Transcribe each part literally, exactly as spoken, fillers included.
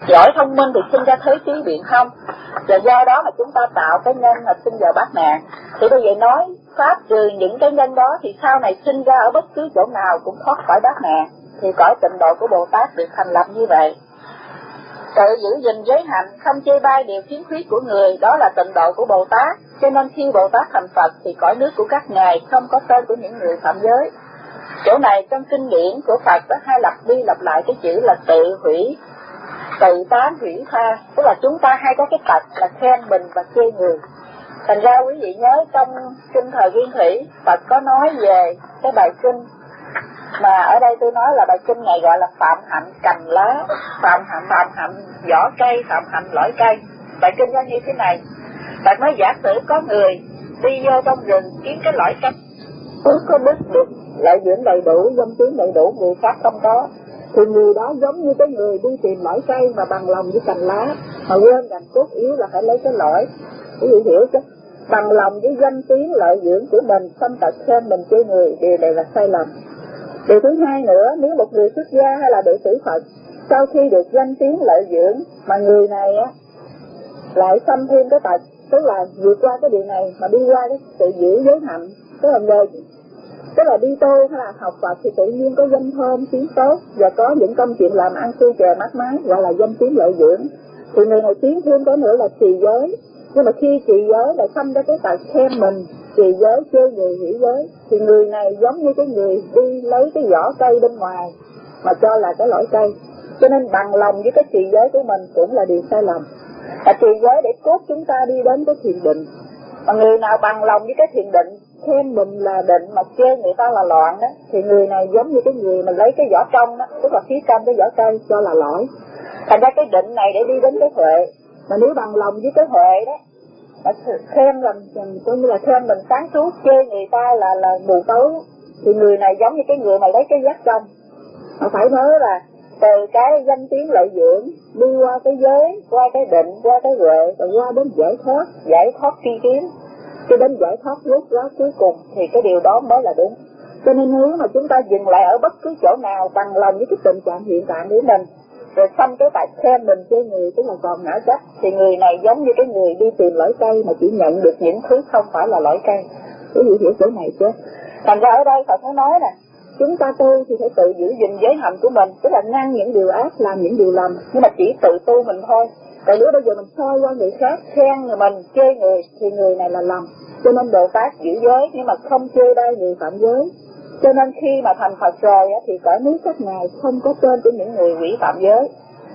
giỏi thông minh thì sinh ra thế trí biện thông, và do đó mà chúng ta tạo cái nhân mà sinh vào bát nạn. Thì bây giờ nói pháp trừ những cái nhân đó thì sau này sinh ra ở bất cứ chỗ nào cũng thoát khỏi bát nạn. Thì cõi tịnh độ của Bồ Tát được thành lập như vậy. Tự giữ gìn giới hạnh, không chê bai điều khiếm khuyết của người, đó là tịnh độ của Bồ Tát. Cho nên khi Bồ Tát thành Phật thì cõi nước của các ngài không có tên của những người phạm giới. Chỗ này trong kinh điển của Phật có hai lặp đi lặp lại cái chữ là tự hủy, tự tán hủy tha, tức là chúng ta hay có cái tật là khen mình và chê người. Thành ra quý vị nhớ trong kinh Thời Nguyên Thủy, Phật có nói về cái bài kinh mà ở đây tôi nói là bài kinh này gọi là phạm hạnh cành lá, phạm hạnh phạm hạnh vỏ cây, phạm hạnh lõi cây. Bài kinh nó như thế này: Phật nói giả sử có người đi vô trong rừng kiếm cái lõi cây, phước có đức được lợi dưỡng đầy đủ, dâm tiếng đầy đủ, người khác không có, thì người đó giống như cái người đi tìm lõi cây mà bằng lòng với cành lá, mà quên rằng cốt yếu là phải lấy cái lõi. Quý vị hiểu chứ? Bằng lòng với danh tiếng lợi dưỡng của mình, xâm tật khen mình chê người, điều này là sai lầm. Điều thứ hai nữa, nếu một người xuất gia hay là đệ tử Phật sau khi được danh tiếng lợi dưỡng mà người này á lại xâm thêm cái tật, tức là vượt qua cái điều này mà đi qua cái sự giữ giới hạnh, tức là nhờ tức là đi tu hay là học Phật thì tự nhiên có danh thơm tiếng tốt và có những công chuyện làm ăn tươi chè mát mái, gọi là danh tiếng lợi dưỡng. Thì người này tiến thêm cái nữa là trì giới, nhưng mà khi trì giới lại xâm ra cái tật khen mình, trì giới chê người hủy giới, thì người này giống như cái người đi lấy cái vỏ cây bên ngoài mà cho là cái lõi cây. Cho nên bằng lòng với cái trì giới của mình cũng là điều sai lầm. Và trì giới để cốt chúng ta đi đến cái thiền định. Mà người nào bằng lòng với cái thiền định, khen mình là định mà chê người ta là loạn đó, thì người này giống như cái người mà lấy cái vỏ trong đó, tức là phía trong cái vỏ cây cho là lõi. Thành ra cái định này để đi đến cái huệ. Mà nếu bằng lòng với cái huệ đó, mà khen rằng coi như là khen mình sáng suốt, chê người ta là là mù tối, thì người này giống như cái người mà lấy cái giác trong. Mà phải nói là từ cái danh tiếng lợi dưỡng đi qua cái giới, qua cái định, qua cái huệ, rồi qua đến giải thoát, giải thoát tri kiến, cho đến giải thoát rốt ráo cuối cùng, thì cái điều đó mới là đúng. Cho nên nếu mà chúng ta dừng lại ở bất cứ chỗ nào bằng lòng với cái tình trạng hiện tại của mình, rồi xong cái tại khen mình chê người, tức là còn ngã chấp, thì người này giống như cái người đi tìm lõi cây mà chỉ nhận được những thứ không phải là lõi cây. Quý vị hiểu chỗ này chứ? Thành ra ở đây Phật mới nói nè, chúng ta tu thì phải tự giữ gìn giới hạnh của mình, tức là ngăn những điều ác, làm những điều lầm, nhưng mà chỉ tự tu mình thôi. Tại nếu bây giờ mình soi qua người khác, khen người mình, chê người, thì người này là lầm. Cho nên Bồ Tát giữ giới nhưng mà không chê bai người phạm giới. Cho nên khi mà thành Phật rồi thì cõi nước các ngài không có tên của những người hủy phạm giới.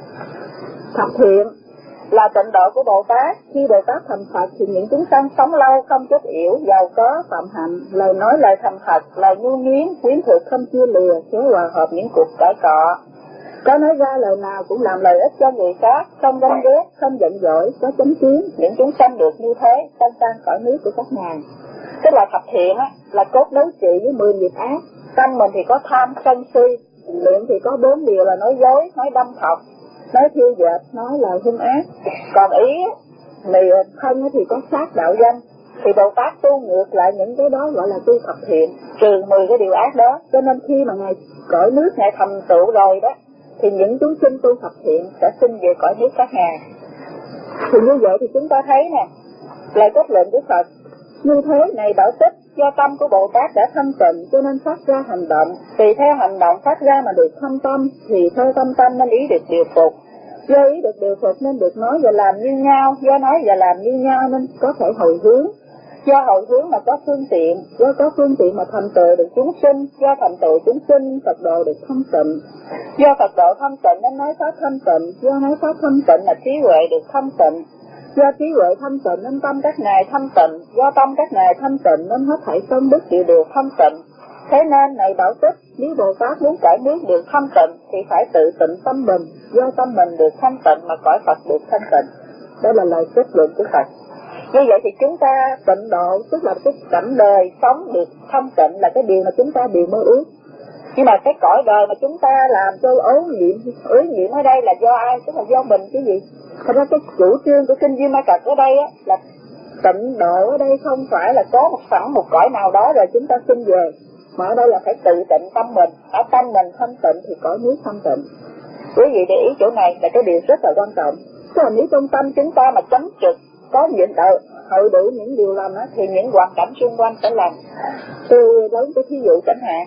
Thập thiện là tịnh độ của Bồ Tát. Khi Bồ Tát thành Phật thì những chúng sanh sống lâu, không chết yểu, giàu có, phạm hạnh, lời nói lời thành thật, lời nhu nhuyến, quyến thuộc, không chia lìa, khéo hòa hợp những cuộc cãi cọ. Có nói ra lời nào cũng làm lợi ích cho người khác, không ganh ghét, không giận dỗi, có chánh kiến. Những chúng sanh được như thế, sanh sang cõi nước của các ngài. Tức là thập thiện á, là cốt đấu trị với mười nghiệp ác. Tâm mình thì có tham, sân si, miệng thì có bốn điều là nói dối, nói đâm thọc, nói thiêu dệt, nói lời hung ác. Còn ý miệng thân thì có sát đạo danh. Thì Bồ Tát tu ngược lại những cái đó gọi là tu thập thiện, trừ mười cái điều ác đó. Cho nên khi mà ngài cõi nước ngài thành tựu rồi đó, thì những chúng sinh tu thập thiện sẽ sinh về cõi nước các ngài. Thì như vậy thì chúng ta thấy nè, lời kết luận của Phật như thế này Bảo Tích, do tâm của Bồ Tát đã thanh tịnh cho nên phát ra hành động, tùy theo hành động phát ra mà được thâm tâm, thì theo tâm tâm nên ý được điều phục, do ý được điều phục nên được nói và làm như nhau, do nói và làm như nhau nên có thể hồi hướng, do hồi hướng mà có phương tiện, do có phương tiện mà thành tựu được chúng sinh, do thành tựu chúng sinh Phật độ được thanh tịnh, do Phật độ thanh tịnh nên nói pháp thanh tịnh, do nói pháp thanh tịnh là trí huệ được thanh tịnh, do trí huệ thanh tịnh nên tâm các ngài thanh tịnh, do tâm các ngài thanh tịnh nên hết thảy công đức đều được thanh tịnh. Thế nên này Bảo Tích, nếu Bồ Tát muốn cõi nước được thanh tịnh thì phải tự tịnh tâm mình, do tâm mình được thanh tịnh mà cõi Phật được thanh tịnh. Đó là lời kết luận của Phật. Như vậy thì chúng ta tịnh độ, tức là cái cảnh đời sống được thanh tịnh là cái điều mà chúng ta đều mơ ước. Nhưng mà cái cõi đời mà chúng ta làm cho ố nhiễm, ố nhiễm ở đây là do ai? Tức là do mình chứ gì? Thật ra cái chủ trương của kinh Di Ma Cật ở đây á, là tịnh độ ở đây không phải là có một sẵn một cõi nào đó rồi chúng ta sinh về, mà ở đây là phải tự tịnh tâm mình. Ở tâm mình thanh tịnh thì cõi nước thanh tịnh. Quý vị để ý chỗ này là cái điều rất là quan trọng. Chứ nếu trong tâm chúng ta mà chấm trực có những đạo hội đủ những điều lành á, thì những hoàn cảnh xung quanh sẽ làm. Tôi lấy cái thí dụ chẳng hạn,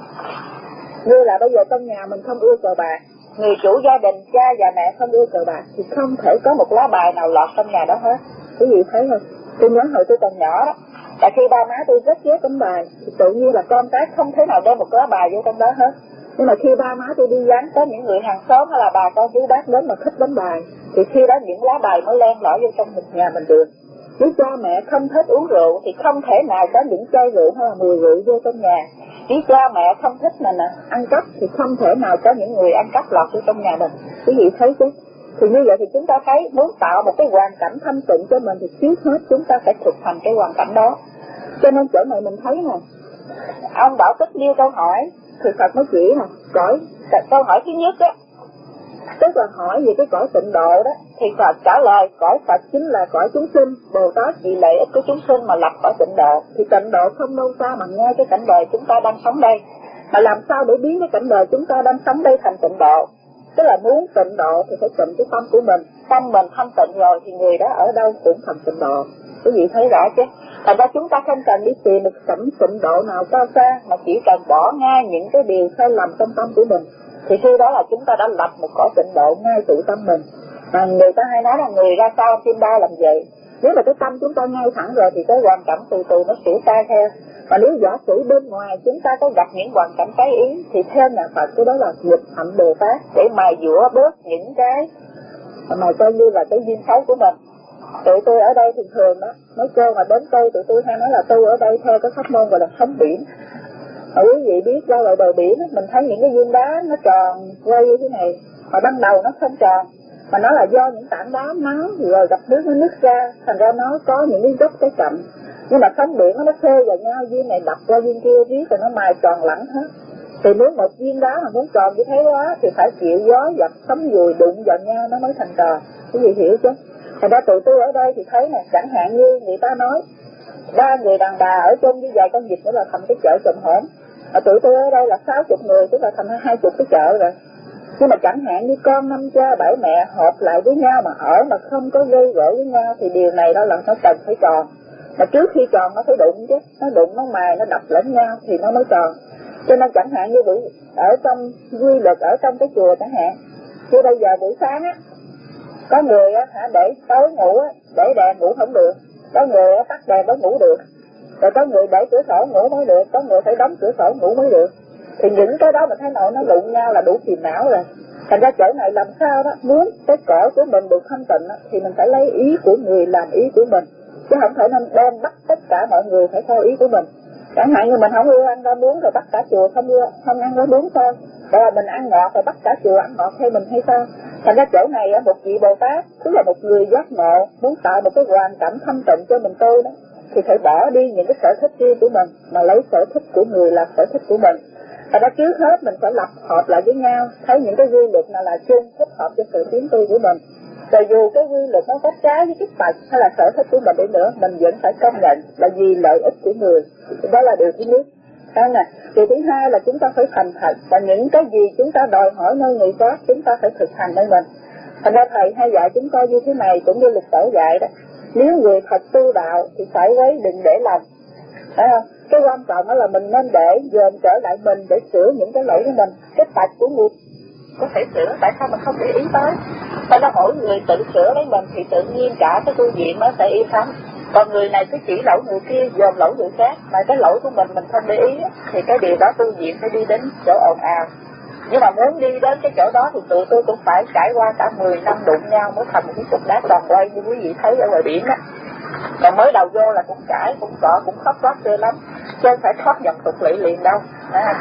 như là bây giờ trong nhà mình không ưa cờ bạc, người chủ gia đình cha và mẹ không ưa cờ bạc, thì không thể có một lá bài nào lọt trong nhà đó hết. Quý vị thấy không? Tôi nhớ hồi tôi còn nhỏ đó, là khi ba má tôi rất ghét đánh bài, thì tự nhiên là con cái không thể nào đem một lá bài vô trong đó hết. Nhưng mà khi ba má tôi đi vắng, có những người hàng xóm hay là bà con chú bác đến mà thích đánh bài, thì khi đó những lá bài mới len lỏi vô trong nhà mình được. Nếu cha mẹ không thích uống rượu thì không thể nào có những chai rượu hay là mùi rượu vô trong nhà. Nếu cha mẹ không thích mình ăn cắp thì không thể nào có những người ăn cắp lọt vô trong nhà mình. Quý vị thấy chứ? Thì như vậy thì chúng ta thấy muốn tạo một cái hoàn cảnh thanh tịnh cho mình thì trước hết chúng ta phải thực hành cái hoàn cảnh đó. Cho nên chỗ này mình thấy nè, ông Bảo Tích nêu câu hỏi thì Phật mới chỉ nè, cõi câu hỏi thứ nhất á, tức là hỏi về cái cõi tịnh độ đó, thì Phật trả lời cõi Phật chính là cõi chúng sinh, Bồ Tát vì lợi ích của chúng sinh mà lập cõi tịnh độ. Thì tịnh độ không đâu xa mà nghe cái cảnh đời chúng ta đang sống đây, mà làm sao để biến cái cảnh đời chúng ta đang sống đây thành tịnh độ. Tức là muốn tịnh độ thì phải tịnh cái tâm của mình, tâm mình thanh tịnh rồi thì người đó ở đâu cũng thành tịnh độ. Quý vị thấy rõ chứ? Thành ra chúng ta không cần đi tìm một cảnh tịnh độ nào cao xa, mà chỉ cần bỏ ngay những cái điều sai lầm trong tâm của mình, thì khi đó là chúng ta đã lập một cõi tịnh độ ngay tự tâm mình. Mà người ta hay nói là người ra sao chim ba làm vậy. Nếu mà cái tâm chúng ta ngay thẳng rồi thì cái hoàn cảnh từ từ nó sửa sai theo. Mà nếu giả sử bên ngoài chúng ta có gặp những hoàn cảnh trái ý, thì theo nhà Phật cái đó là nghịch hạnh Bồ Tát, để mài dũa bớt những cái mà coi như là cái duyên xấu của mình. Tụi tôi ở đây thường thường đó, mấy cô mà đến tôi, tụi tôi hay nói là tôi ở đây theo cái pháp môn gọi là sống biển. Mà quý vị biết ra ngoài bờ biển mình thấy những cái viên đá nó tròn quay như thế này, mà ban đầu nó không tròn, mà nó là do những tảng đá nắng rồi gặp nước nó nứt ra, thành ra nó có những cái dốc cái chậm. Nhưng mà sóng biển nó khê vào nhau, viên này đập qua viên kia riết rồi nó mài tròn lẳng hết. Thì nếu một viên đá mà muốn tròn như thế quá thì phải chịu gió giật sấm dùi đụng vào nhau nó mới thành tròn. Quý vị hiểu chứ? Thành ra tụi tôi ở đây thì thấy nè, chẳng hạn như người ta nói ba người đàn bà ở chung với vài con vịt nữa là thành cái chợ chùm hổm. Ở tụi tôi ở đây là sáu chục người, tức là thành hai chục cái chợ rồi. Nhưng mà chẳng hạn như con năm cha bảy mẹ hợp lại với nhau mà ở mà không có gây gỗ với nhau thì điều này đó là nó cần phải tròn. Mà trước khi tròn nó phải đụng chứ, nó đụng nó mài nó đập lẫn nhau thì nó mới tròn. Cho nên chẳng hạn như buổi ở trong quy luật ở trong cái chùa chẳng hạn, như bây giờ buổi sáng á, có người á hả để tối ngủ á, để đèn ngủ không được, có người á tắt đèn mới ngủ được, rồi có người để cửa sổ ngủ mới được, có người phải đóng cửa sổ ngủ mới được. Thì những cái đó mình thấy nội nó đụng nhau là đủ phiền não rồi. Thành ra chỗ này làm sao đó, muốn cái cõi của mình được thanh tịnh á, thì mình phải lấy ý của người làm ý của mình, chứ không thể nên đem bắt tất cả mọi người phải theo ý của mình. Chẳng hạn như mình không ưa ăn rau muống rồi bắt cả chùa không ưa không ăn rau muống thôi, rồi mình ăn ngọt rồi bắt cả chùa ăn ngọt theo mình hay sao? Thành ra chỗ này một vị Bồ Tát, tức là một người giác ngộ muốn tạo một cái hoàn cảnh thanh tịnh cho mình tu đó, thì phải bỏ đi những cái sở thích riêng của mình mà lấy sở thích của người làm sở thích của mình. Thành ra trước hết mình phải lập hợp lại với nhau, thấy những cái quy luật nào là chung thích hợp cho sự tiến tu của mình. Rồi dù cái quy luật nó có trái với cái tật hay là sở thích của mình đi nữa, mình vẫn phải công nhận là vì lợi ích của người. Đó là điều thứ nhất. Nè, điều thứ hai là chúng ta phải thành thật, và những cái gì chúng ta đòi hỏi nơi người khác chúng ta phải thực hành nơi mình. Thành ra thầy hay dạy chúng ta như thế này, cũng như lịch tổ dạy đó. Nếu người thật tu đạo thì phải quấy đừng để lòng. Phải không? Cái quan trọng đó là mình nên để dồn trở lại mình để sửa những cái lỗi của mình. Cái tật của người có thể sửa, tại sao mình không để ý tới? Tại đó mỗi người tự sửa lấy mình thì tự nhiên cả cái tu viện nó sẽ yên thắng. Còn người này cứ chỉ lỗi người kia, dồn lỗi người khác, mà cái lỗi của mình mình không để ý, thì cái điều đó tu viện sẽ đi đến chỗ ồn ào. Nhưng mà muốn đi đến cái chỗ đó thì tụi tôi cũng phải trải qua cả mười năm đụng nhau mới thành một cái cục đá tròn quay như quý vị thấy ở ngoài biển đó. Còn mới đầu vô là cũng cãi, cũng cọ, cũng khóc lóc ghê lắm, chứ không phải thoát dòng tục lỵ liền đâu. À.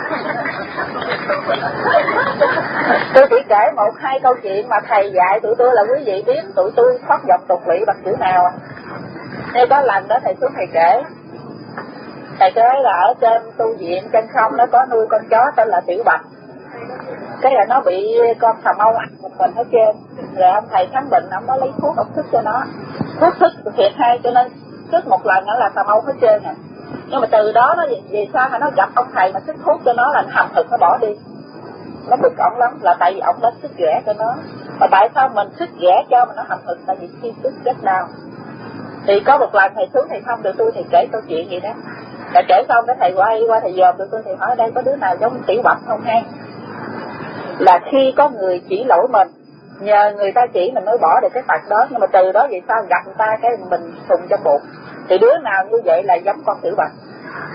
Tôi chỉ kể một hai câu chuyện mà thầy dạy tụi tôi là quý vị biết tụi tôi thoát dòng tục lỵ bằng kiểu nào à. Nên có lần đó thầy xuống thầy kể, thầy kể là ở trên tu viện trên không nó có nuôi con chó tên là Tiểu Bạch. Cái là nó bị con xà mâu ăn một mình hết trơn. Rồi ông thầy khám bệnh, ông có lấy thuốc ông thức cho nó. Thuốc thức thiệt hay, cho nên thức một lần nó là xà mâu hết trơn à. Nhưng mà từ đó nó về sao mà nó gặp ông thầy mà thức thuốc cho nó là hầm thực nó bỏ đi. nó bực ổng lắm, là tại vì ổng đã sức ghẻ cho nó. Mà tại sao mình sức ghẻ cho mà nó hậm hực? Tại vì khi sức rất đau. Thì có một lần thầy xuống thầy thăm tụi tôi thì kể câu chuyện gì đó. Rồi kể xong cái thầy quay qua thầy dòm tụi tôi, thầy hỏi đây có đứa nào giống Tiểu Bạch không hay? Là khi có người chỉ lỗi mình, nhờ người ta chỉ mình mới bỏ được cái tật đó. Nhưng mà từ đó vậy sao gặp người ta cái mình thùng trong bụng. Thì đứa nào như vậy là giống con Tiểu Bạch.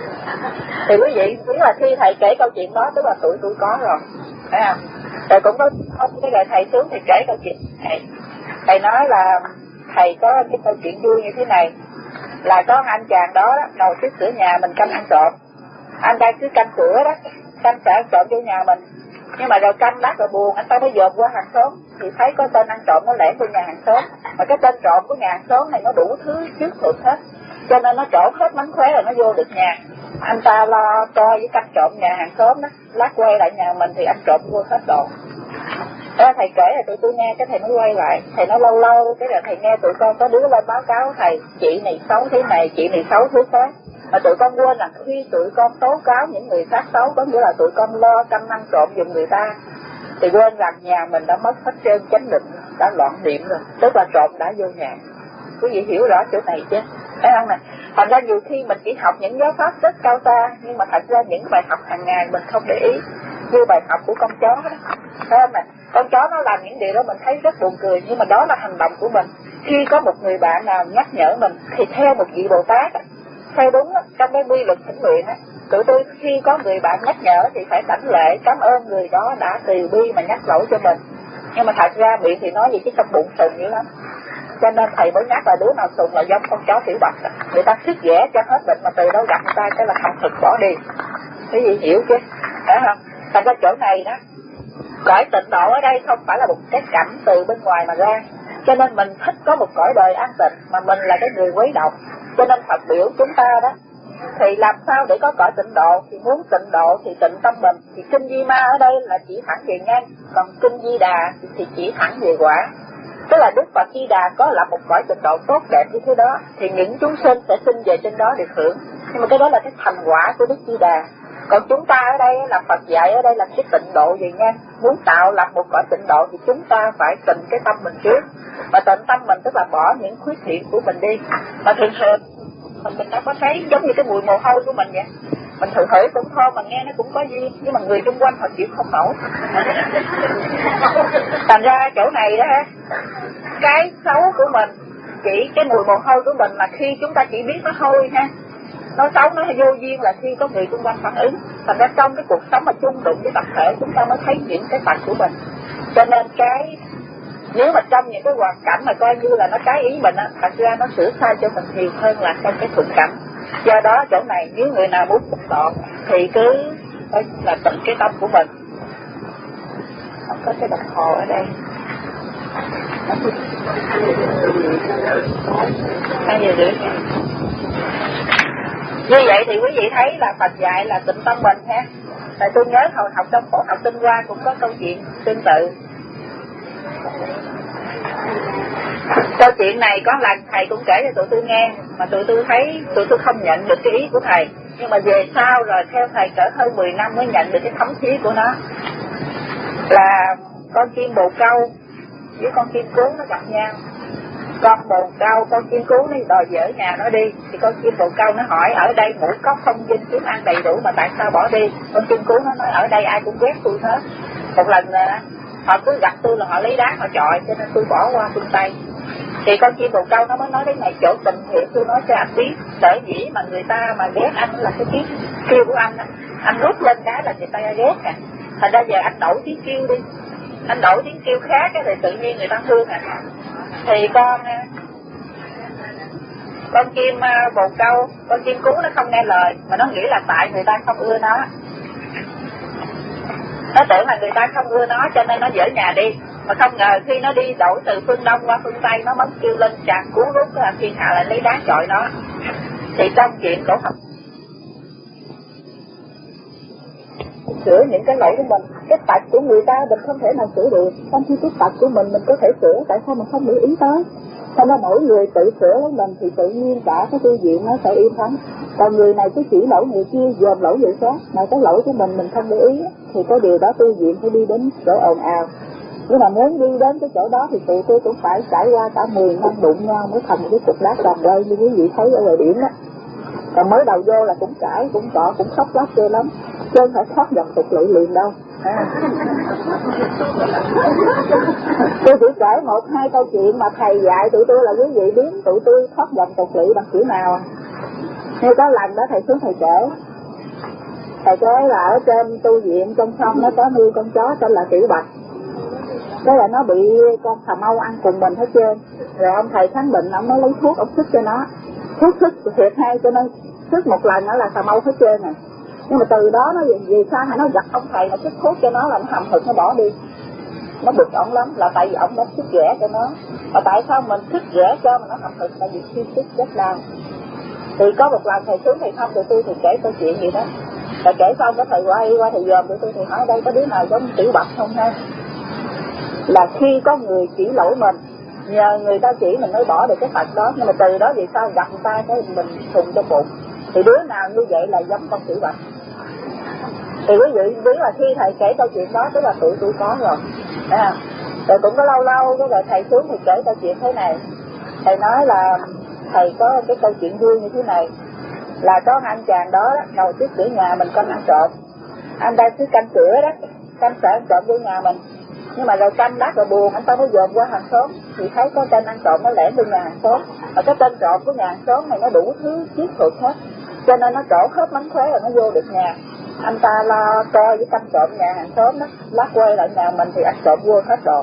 Thì quý vị biết là khi thầy kể câu chuyện đó tức là tụi tôi có rồi, thấy không? Rồi cũng có cái lời thầy xuống thì kể câu chuyện thầy. Thầy nói là thầy có cái câu chuyện vui như thế này. Là có anh chàng đó, đó ngồi trước cửa nhà mình canh ăn trộm. Anh ta cứ canh cửa đó, canh sợ ăn trộm vô nhà mình. Nhưng mà rồi canh lát rồi buồn, anh ta mới dòm qua hàng xóm thì thấy có tên ăn trộm nó lẻn vô nhà hàng xóm. Mà cái tên trộm của nhà hàng xóm này nó đủ thứ trước thượng hết, cho nên nó trộm hết mánh khóe rồi nó vô được nhà. Anh ta lo coi với cách trộm nhà hàng xóm đó, lát quay lại nhà mình thì anh trộm vô hết đồ. Đó, thầy kể là tụi tôi nghe, cái thầy mới quay lại, thầy nói lâu lâu cái là thầy nghe tụi con có đứa lên báo cáo thầy, chị này xấu thế này, chị này xấu thế khác. Mà tụi con quên là khi tụi con tố cáo những người khác xấu, có nghĩa là tụi con lo canh ăn trộm giùm người ta, thì quên rằng nhà mình đã mất hết trơn chánh định, đã loạn niệm rồi, tức là trộm đã vô nhà. Quý vị hiểu rõ chỗ này chứ? Thấy không nè? Thành ra nhiều khi mình chỉ học những giáo pháp rất cao xa, nhưng mà thật ra những bài học hàng ngày mình không để ý. Như bài học của con chó đó, thấy không nè? Con chó nó làm những điều đó mình thấy rất buồn cười, nhưng mà đó là hành động của mình. Khi có một người bạn nào nhắc nhở mình thì theo một vị Bồ Tát, theo đúng đó, trong cái quy luật thỉnh nguyện á, tụi tôi khi có người bạn nhắc nhở thì phải đảnh lễ cảm ơn người đó đã từ bi mà nhắc lỗi cho mình. Nhưng mà thật ra miệng thì nói gì chứ trong bụng sùng dữ lắm. Cho nên thầy mới nhắc là đứa nào sùng là giống con chó Tiểu Bạch. Người ta sức ghẻ cho hết bệnh mà từ đâu gặp người ta cái là không thực bỏ đi. Cái gì hiểu chứ? Phải không? Thành ra chỗ này đó, cõi tịnh độ ở đây không phải là một cái cảnh từ bên ngoài mà ra. Cho nên mình thích có một cõi đời an tịnh, mà mình là cái người quấy động. Cho nên Phật biểu chúng ta đó, thì làm sao để có cõi tịnh độ? Thì muốn tịnh độ thì tịnh tâm mình. Thì kinh Di Ma ở đây là chỉ thẳng về nhân, còn kinh Di Đà thì chỉ thẳng về quả. Tức là Đức Phật Di Đà có là một cõi tịnh độ tốt đẹp như thế đó, thì những chúng sinh sẽ sinh về trên đó được hưởng. Nhưng mà cái đó là cái thành quả của Đức Di Đà. Còn chúng ta ở đây là Phật dạy ở đây là cái tịnh độ về nhân. Muốn tạo lập một cõi tịnh độ thì chúng ta phải tịnh cái tâm mình trước. Mà tịnh tâm mình tức là bỏ những khuyết điểm của mình đi. Mà thường thường mình đã có thấy giống như cái mùi mồ hôi của mình vậy. Mình thử thử cũng thơm mà nghe nó cũng có duyên, nhưng mà người xung quanh họ chịu không nổi. Thành ra chỗ này đó, cái xấu của mình, chỉ cái mùi mồ hôi của mình là khi chúng ta chỉ biết nó hôi ha, nó xấu nó vô duyên là khi có người xung quanh phản ứng. Thành ra trong cái cuộc sống mà chung đụng với tập thể chúng ta mới thấy những cái tật của mình. Cho nên cái nếu mà trong những cái hoàn cảnh mà coi như là nó trái ý mình á, thật ra nó sửa sai cho mình nhiều hơn là trong cái thuận cảnh. Do đó chỗ này nếu người nào muốn tịnh độ thì cứ phải là tịnh cái tâm của mình. Không có cái đồng hồ ở đây. Hai giờ rưỡi. Như vậy thì quý vị thấy là Phật dạy là tịnh tâm mình ha. Tại tôi nhớ hồi học trong phổ học tinh hoa cũng có câu chuyện tương tự. Câu chuyện này có lần thầy cũng kể cho tụi tôi nghe, mà tụi tôi thấy tụi tôi không nhận được cái ý của thầy. Nhưng mà về sau rồi theo thầy cỡ hơn mười năm mới nhận được cái thấm thía của nó. Là con chim bồ câu với con chim cú nó gặp nhau. Con bồ câu, con chim cú nó đòi dỡ nhà nó đi. Thì con chim bồ câu nó hỏi ở đây ngũ cốc không dinh kiếm ăn đầy đủ mà tại sao bỏ đi. Con chim cú nó nói ở đây ai cũng ghét tôi hết. Một lần họ cứ gặp tôi là họ lấy đá họ chọi, cho nên tôi bỏ qua phương Tây. Thì con chim bồ câu nó mới nói đến này chỗ tình thiện, tôi nói cho anh biết. Sở dĩ mà người ta mà ghét anh là cái tiếng kêu của anh á, anh rút lên cái là người ta ghét à. Thành ra giờ anh đổi tiếng kêu đi, anh đổi tiếng kêu khác thì tự nhiên người ta thương à. Thì con con chim bồ câu, con chim cú nó không nghe lời, mà nó nghĩ là tại người ta không ưa nó. Nó tưởng là người ta không ưa nó cho nên nó dỡ nhà đi. Mà không ngờ khi nó đi đổi từ phương Đông qua phương Tây, nó bấm kêu lên chàng cú rút là thiên hạ lại lấy đá chọi nó. Thì trong chuyện cổ học sửa những cái lỗi của mình, cái tật của người ta mình không thể nào sửa được. Trong khi cái tật của mình mình có thể sửa, tại sao mình không để ý tới? Cho nên mỗi người tự sửa lấy mình thì tự nhiên cả cái tu viện nó sẽ yên thắng. Còn người này cứ chỉ lỗi người kia, dòm lỗi người khác, mà cái lỗi của mình mình không để ý thì cái điều đó tu viện phải đi đến chỗ ồn ào. Nhưng mà muốn đi đến cái chỗ đó thì tụi tôi cũng phải trải qua cả mười năm đụng nhau mới thành một cái cục đá tròn rơi như quý vị thấy ở ngoài biển đó. Còn mới đầu vô là cũng cãi, cũng cọ, cũng khóc lóc ghê lắm, chứ không phải thoát dòng tục lụy liền đâu. À. Tôi chỉ kể một hai câu chuyện mà thầy dạy tụi tôi là quý vị biết tụi tôi thoát dòng tục lụy bằng kiểu nào. Như có lần đó thầy xuống thầy kể, thầy kể là ở trên tu viện trong sông nó có nuôi con chó tên là Tiểu Bạch. Thế là nó bị con Thà Mâu ăn cùng mình hết trơn. Rồi ông thầy khám bệnh, ông mới lấy thuốc, ông xức cho nó. Thuốc xức thiệt hay, cho nên xức một lần đó là Thà Mâu hết trơn này. Nhưng mà từ đó nó vì sao nó gặp ông thầy nó xức thuốc cho nó là nó hầm hực nó bỏ đi. Nó bực ổng lắm là tại vì ổng đã xức ghẻ cho nó. Mà tại sao mình xức ghẻ cho mà nó hầm hực, tại vì khi xức rất đau. Thì có một lần thầy xuống thầy thăm tụi tôi thì kể câu chuyện gì đó. Thầy kể xong cái thầy quay qua thầy dòm tụi tôi thì hỏi đây có đứa nào giống Tiểu Bạch không ha? Là khi có người chỉ lỗi mình, nhờ người ta chỉ mình mới bỏ được cái phật đó. Nhưng mà từ đó vì sao gặp người ta cái mình thùng trong bụng. Thì đứa nào như vậy là giống con Tiểu Bạch. Thì quý vị biết là khi thầy kể câu chuyện đó tức là tụi tôi có rồi à. Rồi cũng có lâu lâu cái rồi thầy xuống thì kể câu chuyện thế này. Thầy nói là thầy có cái câu chuyện vui như thế này. Là có anh chàng đó ngồi trước cửa nhà mình canh ăn trộm. Anh đang cứ canh cửa đó, canh sợ ăn trộm vô nhà mình. Nhưng mà rồi canh đắt rồi buồn, anh ta mới dòm qua hàng xóm thì thấy có tên ăn trộm nó lẻn vô nhà hàng xóm. Mà cái tên trộm của nhà hàng xóm này nó đủ thứ chiếc thuật hết, cho nên nó trổ hết mánh khóe rồi nó vô được nhà. Anh ta lo coi với canh trộm nhà hàng xóm đó, lát quay lại nhà mình thì ăn trộm vô hết đồ.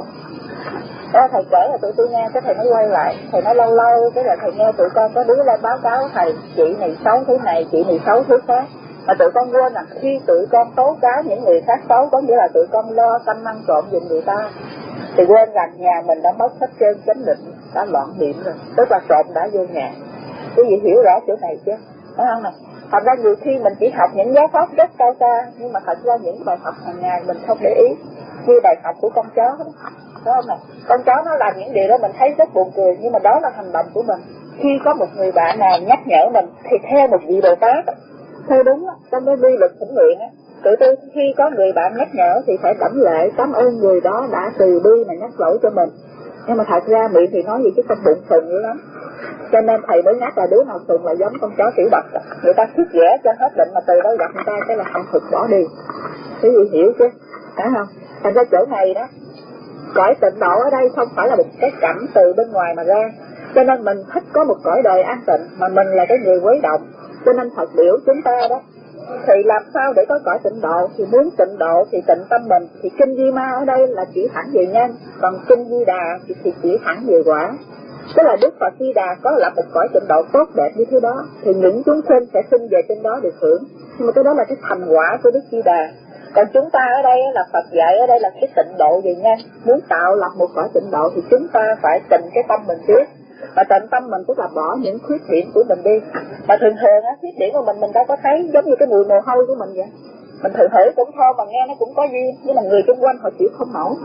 Đó thầy kể là tụi tôi nghe, cái thầy mới quay lại, thầy nói lâu lâu cái là thầy nghe tụi con có đứa lên báo cáo thầy, chị này xấu thế này, chị này xấu thế khác. Mà tụi con quên là khi tụi con tố cáo những người khác xấu có nghĩa là tụi con lo canh ăn trộm giùm người ta, thì quên rằng nhà mình đã mất hết trơn chánh định, đã loạn niệm rồi, tức là trộm đã vô nhà. Quý vị hiểu rõ chỗ này chứ? Phải không này? Thật ra nhiều khi mình chỉ học những giáo pháp rất cao xa, nhưng mà thật ra những bài học hàng ngày mình không để ý, như bài học của con chó đó. Phải không này? Con chó nó làm những điều đó mình thấy rất buồn cười, nhưng mà đó là hành động của mình. Khi có một người bạn nào nhắc nhở mình thì theo một vị Bồ Tát, theo đúng á, trong cái vi luật thỉnh nguyện á, tụi tôi khi có người bạn nhắc nhở thì phải đảnh lễ cảm ơn người đó đã từ bi mà nhắc lỗi cho mình. Nhưng mà thật ra miệng thì nói gì chứ không bụng sừng dữ lắm. Cho nên thầy mới nhắc là đứa nào sừng là giống con chó Tiểu Bạch. Người ta thích ghẻ cho hết định mà từ đó gặp người ta cái là hậm hực bỏ đi. Quý vị hiểu chứ? Phải không? Thành ra chỗ này đó, cõi tịnh độ ở đây không phải là một cái cảnh từ bên ngoài mà ra. Cho nên mình thích có một cõi đời an tịnh, mà mình là cái người quấy động. Cho nên thật biểu chúng ta đó, thì làm sao để có cõi tịnh độ? Thì muốn tịnh độ thì tịnh tâm mình. Thì kinh Di Ma ở đây là chỉ thẳng về nhân, còn kinh Di Đà thì, thì chỉ thẳng về quả. Tức là Đức Phật Di Đà có lập một cõi tịnh độ tốt đẹp như thế đó, thì những chúng sinh sẽ sinh về trên đó được hưởng. Nhưng mà cái đó là cái thành quả của Đức Di Đà. Còn chúng ta ở đây là Phật dạy ở đây là cái tịnh độ về nhân. Muốn tạo lập một cõi tịnh độ thì chúng ta phải tịnh cái tâm mình trước. Mà tịnh tâm mình tức là bỏ những khuyết điểm của mình đi. Mà thường thường á, khuyết điểm của mình mình đâu có thấy, giống như cái mùi mồ hôi của mình vậy. Mình thử thử cũng thơm mà nghe nó cũng có duyên, nhưng mà người xung quanh họ chịu không nổi.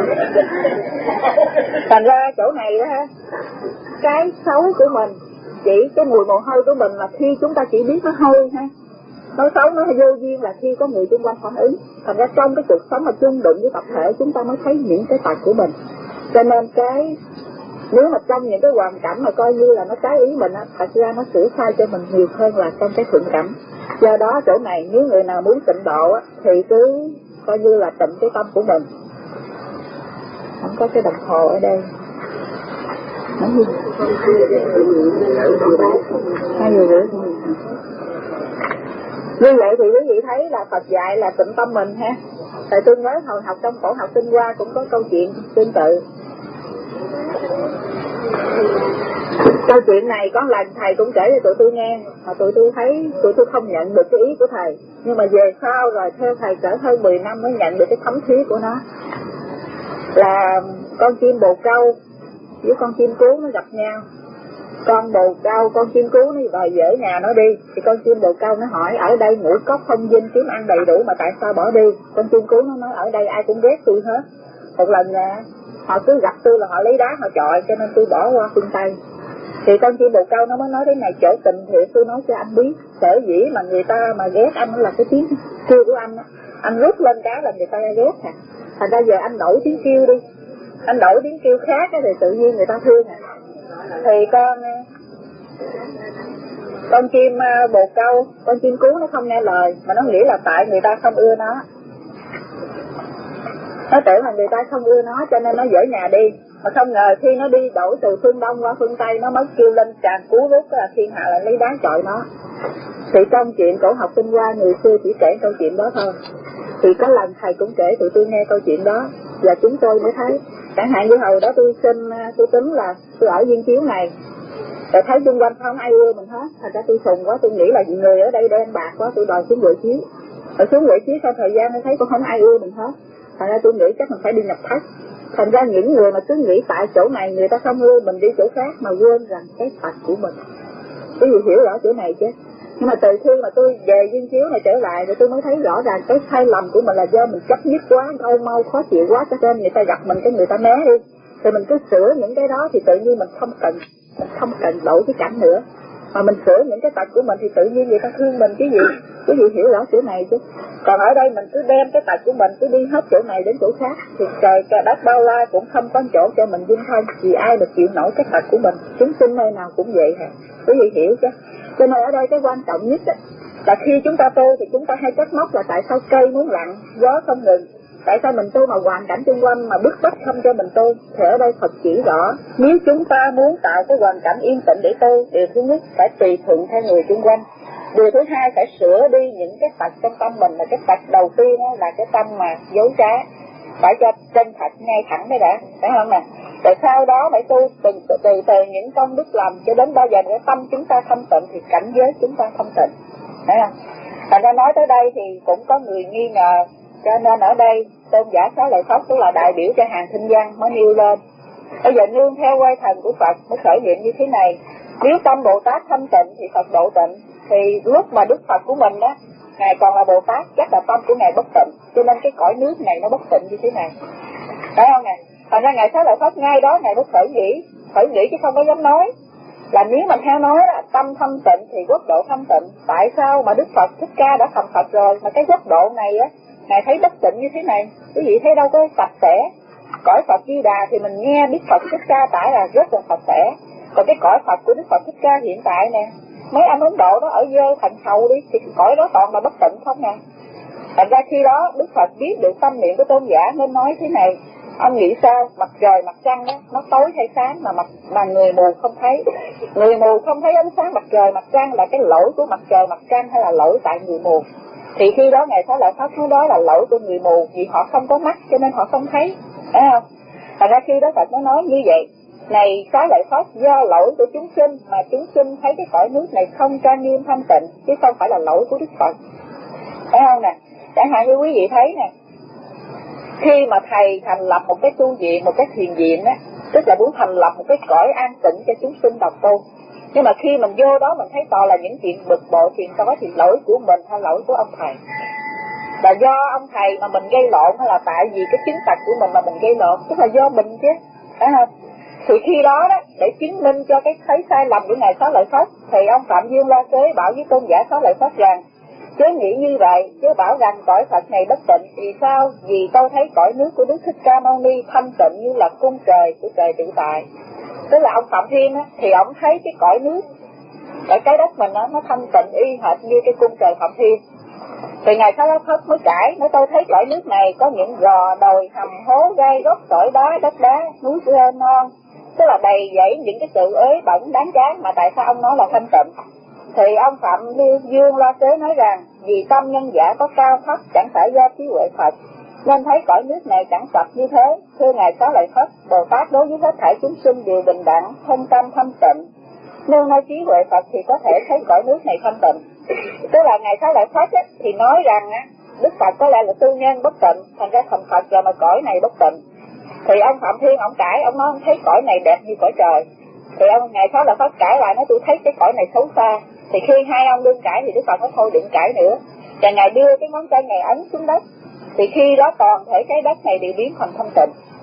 Thành ra chỗ này đó ha, cái xấu của mình, chỉ cái mùi mồ hôi của mình là khi chúng ta chỉ biết nó hôi ha. Nói xấu nó vô duyên là khi có người xung quanh phản ứng. Thành ra trong cái cuộc sống mà chung đụng với tập thể chúng ta mới thấy những cái tật của mình. Cho nên cái nếu mà trong những cái hoàn cảnh mà coi như là nó trái ý mình á, thật ra nó sửa sai cho mình nhiều hơn là trong cái thuận cảnh. Do đó chỗ này nếu người nào muốn tịnh độ á, thì cứ coi như là tịnh cái tâm của mình. Không có cái đồng hồ ở đây. Nói gì? Hai người rưỡi. Như vậy thì quý vị thấy là Phật dạy là tịnh tâm mình ha. Tại tôi nhớ hồi học trong cổ học sinh qua cũng có câu chuyện tương tự. Câu chuyện này có lần thầy cũng kể cho tụi tôi nghe, mà tụi tôi thấy tụi tôi không nhận được cái ý của thầy. Nhưng mà về sau rồi theo thầy cỡ hơn mười năm mới nhận được cái thấm thía của nó. Là con chim bồ câu với con chim cú nó gặp nhau. Con bồ câu, con chim cú nó đòi dỡ nhà nó đi. Thì con chim bồ câu nó hỏi ở đây ngũ cốc không dinh kiếm ăn đầy đủ mà tại sao bỏ đi? Con chim cú nó nói ở đây ai cũng ghét tôi hết. Một lần nha, họ cứ gặp tôi là họ lấy đá họ chọi, cho nên tôi bỏ qua phương Tây. Thì con chim bồ câu nó mới nói thế này, chỗ tình thiện tôi nói cho anh biết, sở dĩ mà người ta mà ghét anh là cái tiếng kêu của anh, anh rút lên cái là người ta ghét à. Thành ra giờ anh đổi tiếng kêu đi, anh đổi tiếng kêu khác thì tự nhiên người ta thương à. Thì con con chim bồ câu, con chim cú nó không nghe lời, mà nó nghĩ là tại người ta không ưa nó. Nó tưởng là người ta không ưa nó cho nên nó dỡ nhà đi. Mà không ngờ khi nó đi đổi từ phương Đông qua phương Tây, nó mới kêu lên tràn cú rút là thiên hạ lại lấy đá chọi nó. Thì trong chuyện cổ học Tinh Hoa người xưa chỉ kể câu chuyện đó thôi. Thì có lần thầy cũng kể tụi tôi nghe câu chuyện đó, và chúng tôi mới thấy. Chẳng hạn như hồi đó tôi xin, tôi tính là tôi ở Viên Chiếu này, rồi thấy xung quanh không ai ưa mình hết. Thành ra tôi sùng quá, tôi nghĩ là người ở đây đen bạc quá, tôi đòi xuống Huệ Chiếu. Rồi xuống Huệ Chiếu sau thời gian tôi thấy cũng không ai ưa mình hết. Thành ra tôi nghĩ chắc mình phải đi nhập thất. Thành ra những người mà cứ nghĩ tại chỗ này người ta không ưa mình đi chỗ khác mà quên rằng cái tật của mình. Cái gì hiểu rõ chỗ này chứ. Nhưng mà từ khi mà tôi về Viên Chiếu này trở lại rồi tôi mới thấy rõ ràng cái sai lầm của mình là do mình chấp nhất quá, đau mau, khó chịu quá, cho nên người ta gặp mình cái người ta né đi. Thì mình cứ sửa những cái đó thì tự nhiên mình không cần mình không cần đổi cái cảnh nữa. Mà mình sửa những cái tật của mình thì tự nhiên người ta thương mình chứ gì. Cái gì hiểu rõ chỗ này chứ. Còn ở đây mình cứ đem cái tật của mình cứ đi hết chỗ này đến chỗ khác thì trời cả đất bao la cũng không có chỗ cho mình dung thân. Vì ai được chịu nổi cái tật của mình, chúng sinh nơi nào cũng vậy hả. Cái gì hiểu chứ. Cho nên ở đây cái quan trọng nhất á, là khi chúng ta tu thì chúng ta hay trách móc là tại sao cây muốn lặng, gió không ngừng. Tại sao mình tu mà hoàn cảnh xung quanh mà bức bách không cho mình tu? Thì ở đây Phật chỉ rõ, nếu chúng ta muốn tạo cái hoàn cảnh yên tĩnh để tu, điều thứ nhất phải tùy thuận theo người xung quanh. Điều thứ hai phải sửa đi những cái tật trong tâm mình. Là cái tật đầu tiên là cái tâm mà dối trá, phải cho chân thật ngay thẳng mới đã, phải không nè? Rồi sau đó phải tu từ từ, từ, từ những công đức làm cho đến bao giờ cái tâm chúng ta thanh tịnh thì cảnh giới chúng ta thanh tịnh, phải không? Thành ra nói tới đây thì cũng có người nghi ngờ, cho nên ở đây tôn giả Xá Lợi Phất tức là đại biểu cho hàng Thinh Văn mới nêu lên. Bây giờ nương theo quay thần của Phật mới khởi niệm như thế này. Nếu tâm Bồ Tát thanh tịnh thì Phật độ tịnh. Thì lúc mà Đức Phật của mình đó, Ngài còn là Bồ Tát, chắc là tâm của Ngài bất tịnh, cho nên cái cõi nước này nó bất tịnh như thế này, phải không nè? Thành ra Ngài Xá Lợi Phất ngay đó Ngài mới khởi nghĩ, khởi nghĩ chứ không có dám nói. Là nếu mà theo nói là tâm thanh tịnh thì quốc độ thanh tịnh. Tại sao mà Đức Phật Thích Ca đã thành Phật rồi mà cái quốc độ này á Ngài thấy bất tịnh như thế này? Quý vị thấy đâu có sạch sẽ. Cõi Phật Di Đà thì mình nghe Đức Phật Thích Ca tải là rất là sạch sẽ. Còn cái cõi Phật của Đức Phật Thích Ca hiện tại nè, mấy anh Ấn Độ đó ở dơ thành hầu đi thì cõi đó toàn là bất tịnh không nè. Thành ra khi đó Đức Phật biết được tâm niệm của tôn giả nên nói thế này. Ông nghĩ sao? Mặt trời mặt trăng đó nó tối hay sáng mà mặt mà người mù không thấy. Người mù không thấy ánh sáng mặt trời mặt trăng là cái lỗi của mặt trời mặt trăng hay là lỗi tại người mù? Thì khi đó Ngài Xá Lợi Phất nói đó là lỗi của người mù, vì họ không có mắt cho nên họ không thấy, phải không? Thành ra khi đó Phật mới nói như vậy. Này Xá Lợi Phất, do lỗi của chúng sinh mà chúng sinh thấy cái cõi nước này không trang nghiêm thanh tịnh, chứ không phải là lỗi của Đức Phật, phải không nè? Chẳng hạn như quý vị thấy nè, khi mà thầy thành lập một cái tu viện, một cái thiền viện á, tức là muốn thành lập một cái cõi an tĩnh cho chúng sinh độc tu. Nhưng mà khi mình vô đó mình thấy toàn là những chuyện bực bội, chuyện đó thì lỗi của mình hay lỗi của ông thầy? Là do ông thầy mà mình gây lộn hay là tại vì cái chứng tật của mình mà mình gây lộn? Tức là do mình chứ, phải không? Thì khi đó đó, để chứng minh cho cái thấy sai lầm của Ngài Xá Lợi Phất, thì ông Phạm Dương La Kế bảo với tôn giả Xá Lợi Phất rằng, chớ nghĩ như vậy, chứ bảo rằng cõi Phật này bất tịnh. Vì sao? Vì tôi thấy cõi nước của Đức Thích Ca Mâu Ni thanh tịnh như là cung trời của trời tự tại. Tức là ông Phạm Thiên á, thì ông thấy cái cõi nước, cái cái đất mình á, nó thanh tịnh y hệt như cái cung trời Phạm Thiên. Thì Ngài Xá Lợi Phất mới cãi, nói tôi thấy cõi nước này có những gò, đồi, hầm, hố, gai, gốc, sỏi đá, đất đá, núi rêu non, tức là đầy dẫy những cái sự ế bẩn đáng chán, mà tại sao ông nói là thanh tịnh? Thì ông Phạm Dương La Tế nói rằng, vì tâm nhân giả có cao thấp chẳng phải do trí huệ Phật, nên thấy cõi nước này chẳng sạch như thế. Thưa Ngài Xá Lợi Phất, Bồ Tát đối với hết thảy chúng sinh đều bình đẳng, thân tâm thanh tịnh. Nương nơi trí huệ Phật thì có thể thấy cõi nước này thanh tịnh. Tức là Ngài Xá Lợi Phất á, thì nói rằng á, Đức Phật có lẽ là tư nhân bất tịnh, thành ra thành Phật rồi mà cõi này bất tịnh. Thì ông Phạm Thiên ông cãi, ông nói ông thấy cõi này đẹp như cõi trời. Thì ông Ngài Xá Lợi Phất cãi lại nói tôi thấy cái cõi này xấu xa. Thì khi hai ông đương cãi thì Đức Phật nói thôi đừng cãi nữa. Và Ngài đưa cái ngón tay Ngài ấn xuống đất. Thì khi đó toàn thể cái đất này đều biến thành thanh tịnh.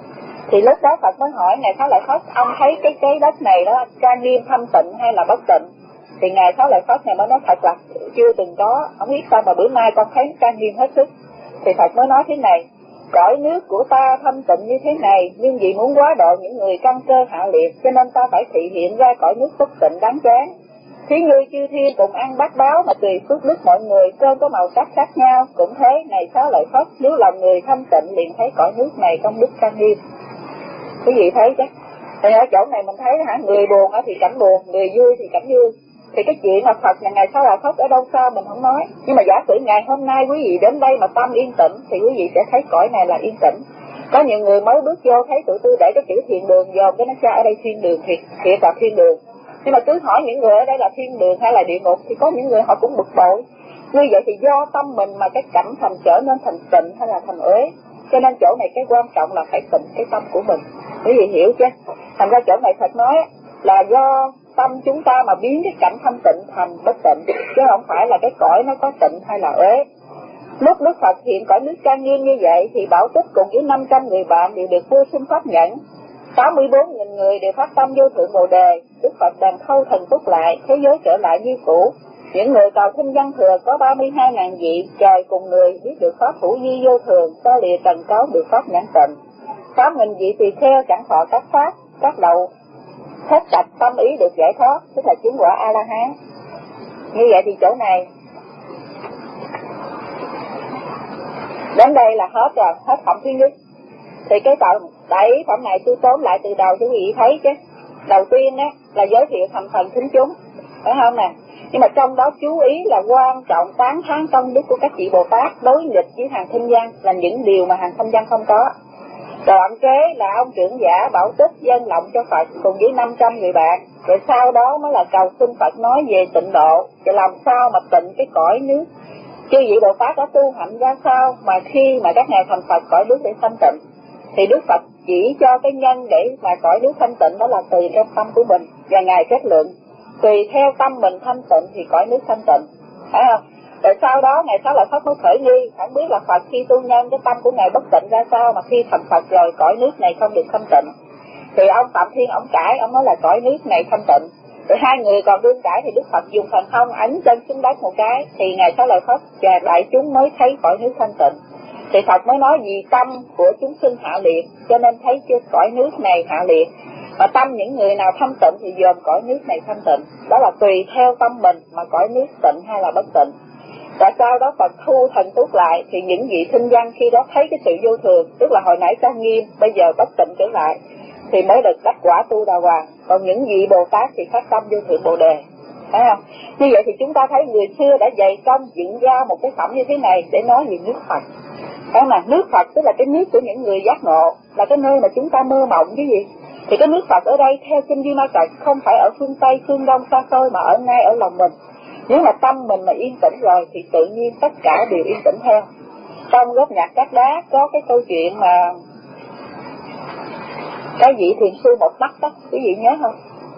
Thì lúc đó Phật mới hỏi Ngài Xá Lợi Phất, ông thấy cái trái đất này đó trang nghiêm thanh tịnh hay là bất tịnh? Thì Ngài Xá Lợi Phất này mới nói thật là chưa từng có, không biết sao mà bữa nay con thấy trang nghiêm hết sức. Thì Phật mới nói thế này, cõi nước của ta thanh tịnh như thế này, nhưng vì muốn quá độ những người căn cơ hạ liệt, cho nên ta phải thị hiện ra cõi nước bất tịnh đáng chán. Thí ngươi chư thiên cùng ăn bát báo mà tùy phước đức mọi người, cơm có màu sắc khác nhau, cũng thế Này Xá Lợi Phất, nếu lòng người thanh tịnh liền thấy cõi nước này trong đức trang nghiêm. Cái gì thấy chứ? Thì ở chỗ này mình thấy hả, người buồn thì cảnh buồn, người vui thì cảnh vui. Thì cái chuyện mà Phật là Ngài Xá Lợi Phất ở đâu xa mình không nói, nhưng mà giả sử ngày hôm nay quý vị đến đây mà tâm yên tĩnh thì quý vị sẽ thấy cõi này là yên tĩnh. Có nhiều người mới bước vô thấy tụi tôi để cái chữ thiên đường dòm cái nó ra ở đây thiên đường, thiệt thiệt là thiên đường. Nhưng mà cứ hỏi những người ở đây là thiên đường hay là địa ngục thì có những người họ cũng bực bội. Như vậy thì do tâm mình mà cái cảnh thành trở nên thành tịnh hay là thành uế. Cho nên chỗ này cái quan trọng là phải tịnh cái tâm của mình. Quý vị hiểu chứ? Thành ra chỗ này Phật nói là do tâm chúng ta mà biến cái cảnh thanh tịnh thành bất tịnh, chứ không phải là cái cõi nó có tịnh hay là uế. Lúc Đức Phật hiện cõi nước trang nghiêm như vậy thì Bảo Tích cùng với năm trăm người bạn đều được vua xin pháp nhẫn. sáu mươi bốn nghìn người đều phát tâm vô thượng Bồ Đề. Đức Phật đàn thâu thần túc lại, thế giới trở lại như cũ. Những người cầu sinh văn thừa có ba mươi hai ngàn vị, trời cùng người biết được pháp hữu vi vô thường, so lìa trần cáo được pháp nhãn tịnh. Tám nghìn vị tỳ kheo chẳng thọ các pháp, các đầu hết sạch tâm ý được giải thoát, tức là chứng quả A La Hán. Như vậy thì chỗ này đến đây là hết rồi, hết phẩm thứ nhất. Thì cái tập bảy phẩm này tôi tóm lại từ đầu cho quý vị thấy chứ. Đầu tiên á là giới thiệu thành phần thính chúng, phải không nè? Nhưng mà trong đó chú ý là quan trọng tán thán công đức của các vị Bồ Tát đối nghịch với hàng thanh văn là những điều mà hàng thanh văn không có. Đoạn kế là ông trưởng giả Bảo Tích dâng lọng cho Phật cùng với năm trăm người bạn. Rồi sau đó mới là cầu xin Phật nói về tịnh độ, thì làm sao mà tịnh cái cõi nước. Chư vị Bồ Tát đã tu hạnh ra sao mà khi mà các ngài thành Phật cõi nước để thanh tịnh. Thì Đức Phật chỉ cho cái nhân để mà cõi nước thanh tịnh đó là tùy trong tâm của mình. Và ngài kết luận tùy theo tâm mình thanh tịnh thì cõi nước thanh tịnh, phải không? Rồi sau đó ngài Xá Lợi Phất mới khởi nghi, không biết là Phật khi tu nhân cái tâm của ngài bất tịnh ra sao mà khi thành Phật rồi cõi nước này không được thanh tịnh. Thì ông Phạm Thiên ông cãi, ông nói là cõi nước này thanh tịnh. Rồi hai người còn đương cãi thì Đức Phật dùng thần thông ấn chân xuống đất một cái, thì ngài Xá Lợi Phất và đại chúng mới thấy cõi nước thanh tịnh. Thì Phật mới nói vì tâm của chúng sinh hạ liệt, cho nên thấy chưa cõi nước này hạ liệt. Mà tâm những người nào thanh tịnh thì dòm cõi nước này thanh tịnh. Đó là tùy theo tâm mình mà cõi nước tịnh hay là bất tịnh. Và sau đó Phật thu thần túc lại, thì những vị thinh văn khi đó thấy cái sự vô thường, tức là hồi nãy trang nghiêm, bây giờ bất tịnh trở lại, thì mới được đắc quả tu đà hoàng. Còn những vị Bồ Tát thì phát tâm vô thượng Bồ Đề, phải không? Như vậy thì chúng ta thấy người xưa đã dày công dựng ra một cái phẩm như thế này để nói về nước Phật. Đó là nước Phật tức là cái nước của những người giác ngộ, là cái nơi mà chúng ta mơ mộng chứ gì. Thì cái nước Phật ở đây theo kinh Duy Ma Cật không phải ở phương Tây, phương Đông xa xôi mà ở ngay ở lòng mình. Nếu mà tâm mình mà yên tĩnh rồi thì tự nhiên tất cả đều yên tĩnh theo. Trong gốc nhạc Cát Đá có cái câu chuyện mà cái vị thiền sư một mắt đó, quý vị nhớ không?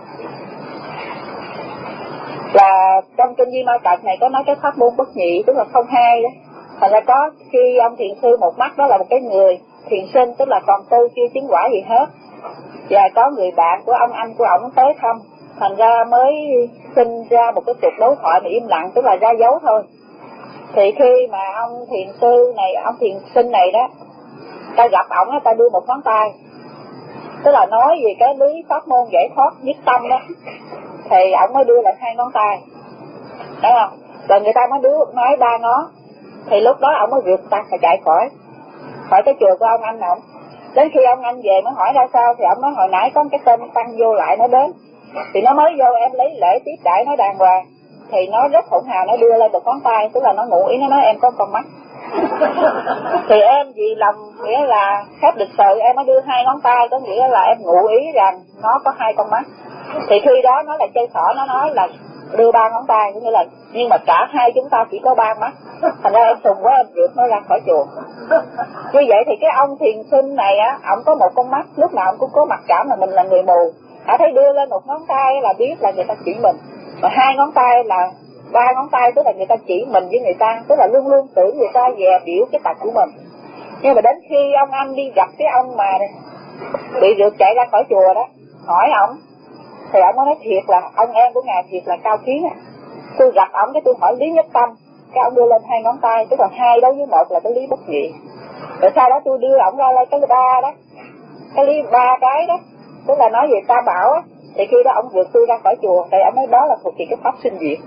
Là trong kinh Duy Ma Cật này có nói cái pháp môn bất nhị, tức là không hai đó. Thành ra có khi ông thiền sư một mắt đó là một cái người thiền sinh, tức là còn tu chưa chứng quả gì hết. Và có người bạn của ông anh của ổng tới thăm, thành ra mới sinh ra một cái cuộc đối thoại mà im lặng, tức là ra dấu thôi. Thì khi mà ông thiền sư này, ông thiền sinh này đó, ta gặp ổng á, ta đưa một ngón tay, tức là nói về cái lý pháp môn giải thoát nhất tâm đó, thì ổng mới đưa lại hai ngón tay, đúng không? Rồi người ta mới đưa nói ba ngón, thì lúc đó ổng mới rượt ta và chạy khỏi khỏi cái chùa của ông anh ổng. Đến khi ông anh về mới hỏi ra sao, thì ông nói hồi nãy có cái tên tăng vô lại nó đến, thì nó mới vô em lấy lễ tiếp đãi nó đàng hoàng, thì nó rất hỗn hào, nó đưa lên một ngón tay, tức là nó ngụ ý nó nói em có con mắt. Thì em vì lòng nghĩa là khách lịch sự em mới đưa hai ngón tay, có nghĩa là em ngụ ý rằng nó có hai con mắt. Thì khi đó nó lại chơi xỏ, nó nói là đưa ba ngón tay, có nghĩa là nhưng mà cả hai chúng ta chỉ có ba mắt. Thành ra em sùng quá em rượt nó ra khỏi chùa. Như vậy thì cái ông thiền sinh này á, ổng có một con mắt, lúc nào ổng cũng có mặc cảm là mình là người mù. Hả, thấy đưa lên một ngón tay là biết là người ta chỉ mình, mà hai ngón tay là ba ngón tay, tức là người ta chỉ mình với người ta, tức là luôn luôn tưởng người ta dè biểu cái tật của mình. Nhưng mà đến khi ông anh đi gặp cái ông mà bị rượt chạy ra khỏi chùa đó, hỏi ổng thì ổng nói thiệt là ông em của ngài thiệt là cao kiến á. Tôi gặp ổng cái tôi hỏi lý nhất tâm, cái ông đưa lên hai ngón tay, tức là hai đối với một là cái lý bất nhị. Rồi sau đó tôi đưa ổng ra lên cái ba đó, cái lý ba cái đó, tức là nói về tam bảo á. Thì khi đó ổng vượt tôi ra khỏi chùa, thì ổng nói đó là thuộc về cái pháp sinh diệt.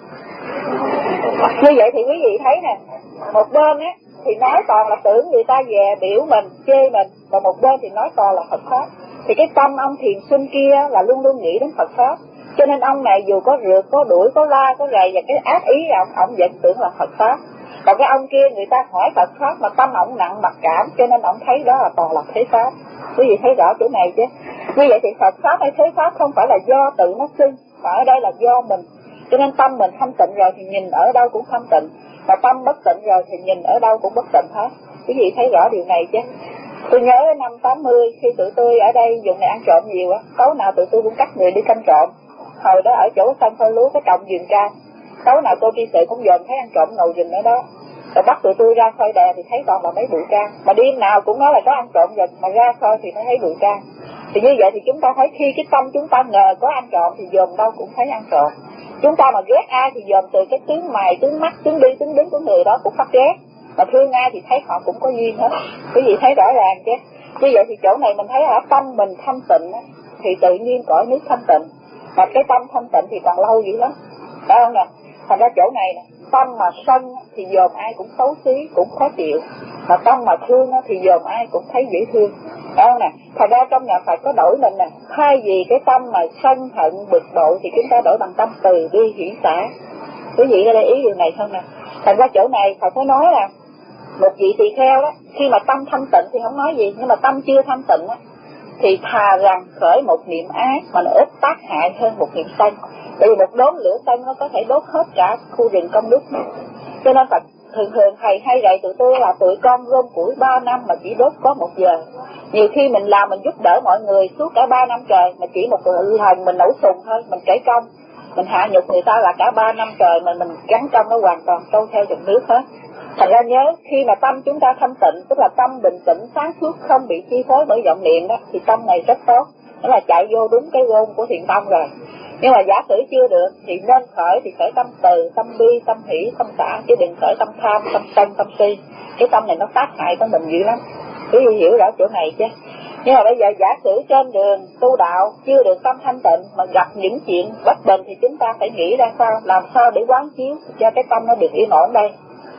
Như vậy thì quý vị thấy nè, một bên á thì nói toàn là tưởng người ta về biểu mình, chê mình, còn một bên thì nói toàn là Phật pháp. Thì cái tâm ông thiền sinh kia là luôn luôn nghĩ đến Phật pháp, cho nên ông này dù có rượt, có đuổi, có la, có rầy và cái ác ý ông, ông vẫn tưởng là Phật pháp. Còn cái ông kia người ta hỏi Phật pháp mà tâm ông nặng mặc cảm, cho nên ông thấy đó là toàn là thế pháp. Quý vị thấy rõ chỗ này chứ? Như vậy thì Phật pháp hay thế pháp không phải là do tự nó sinh, mà ở đây là do mình. Cho nên tâm mình thanh tịnh rồi thì nhìn ở đâu cũng thanh tịnh, mà tâm bất tịnh rồi thì nhìn ở đâu cũng bất tịnh hết. Quý vị thấy rõ điều này chứ? Tôi nhớ năm tám mươi khi tụi tôi ở đây vùng này ăn trộm nhiều á, tối nào tụi tôi cũng cắt người đi canh trộm. Hồi đó ở chỗ sân phơi lúa cái trồng vườn cam, tối nào tôi đi sự cũng dòm thấy ăn trộm ngồi rừng ở đó. Rồi bắt tụi tôi ra soi đè thì thấy toàn là mấy bụi cam, mà đêm nào cũng nói là có ăn trộm rừng, mà ra soi thì thấy bụi cam. Thì như vậy thì chúng ta thấy khi cái tâm chúng ta ngờ có ăn trộm thì dòm đâu cũng thấy ăn trộm. Chúng ta mà ghét ai thì dòm từ cái tướng mày, tướng mắt, tướng đi, tướng đứng của người đó cũng phát ghét. Mà thương ai thì thấy họ cũng có duyên hết. Quý vị thấy rõ ràng chứ? Như vậy thì chỗ này mình thấy ở tâm mình thanh tịnh thì tự nhiên cõi nước thanh tịnh. Mà cái tâm thanh tịnh thì còn lâu dữ lắm, phải không nè? Thành ra chỗ này nè, tâm mà sân thì dòm ai cũng xấu xí, cũng khó chịu. Mà tâm mà thương thì dòm ai cũng thấy dễ thương, phải không nè? Thành ra trong nhà Phật có đổi mình nè, thay vì cái tâm mà sân hận bực bội thì chúng ta đổi bằng tâm từ bi hỷ xả. Quý vị có để ý điều này không nè? Thành ra chỗ này Phật mới nói là một vị tỳ kheo đó, khi mà tâm thanh tịnh thì không nói gì, nhưng mà tâm chưa thanh tịnh á thì thà rằng khởi một niệm ác mà nó ít tác hại hơn một niệm sân. Tại vì một đốm lửa sân nó có thể đốt hết cả khu rừng công đức. Cho nên Phật thường thường thầy hay dạy tụi tôi là tụi con gom củi ba năm mà chỉ đốt có một giờ. Nhiều khi mình làm mình giúp đỡ mọi người suốt cả ba năm trời, mà chỉ một lần mình nấu sùng thôi, mình kể công, mình hạ nhục người ta là cả ba năm trời mà mình gắn công nó hoàn toàn trôi theo dòng nước hết. Thành ra nhớ, khi mà tâm chúng ta thanh tịnh, tức là tâm bình tĩnh, sáng suốt, không bị chi phối bởi vọng niệm đó, thì tâm này rất tốt. Đó là chạy vô đúng cái gôn của thiện tâm rồi. Nhưng mà giả sử chưa được, thì nên khởi thì khởi tâm từ, tâm bi, tâm hỷ, tâm xả, chứ đừng khởi tâm tham, tâm sân, tâm si. Cái tâm này nó tác hại tới mình dữ lắm. Quý vị hiểu rõ chỗ này chứ? Nhưng mà bây giờ giả sử trên đường tu đạo chưa được tâm thanh tịnh mà gặp những chuyện bất bình thì chúng ta phải nghĩ ra sao, làm sao để quán chiếu cho cái tâm nó được yên ổn đây.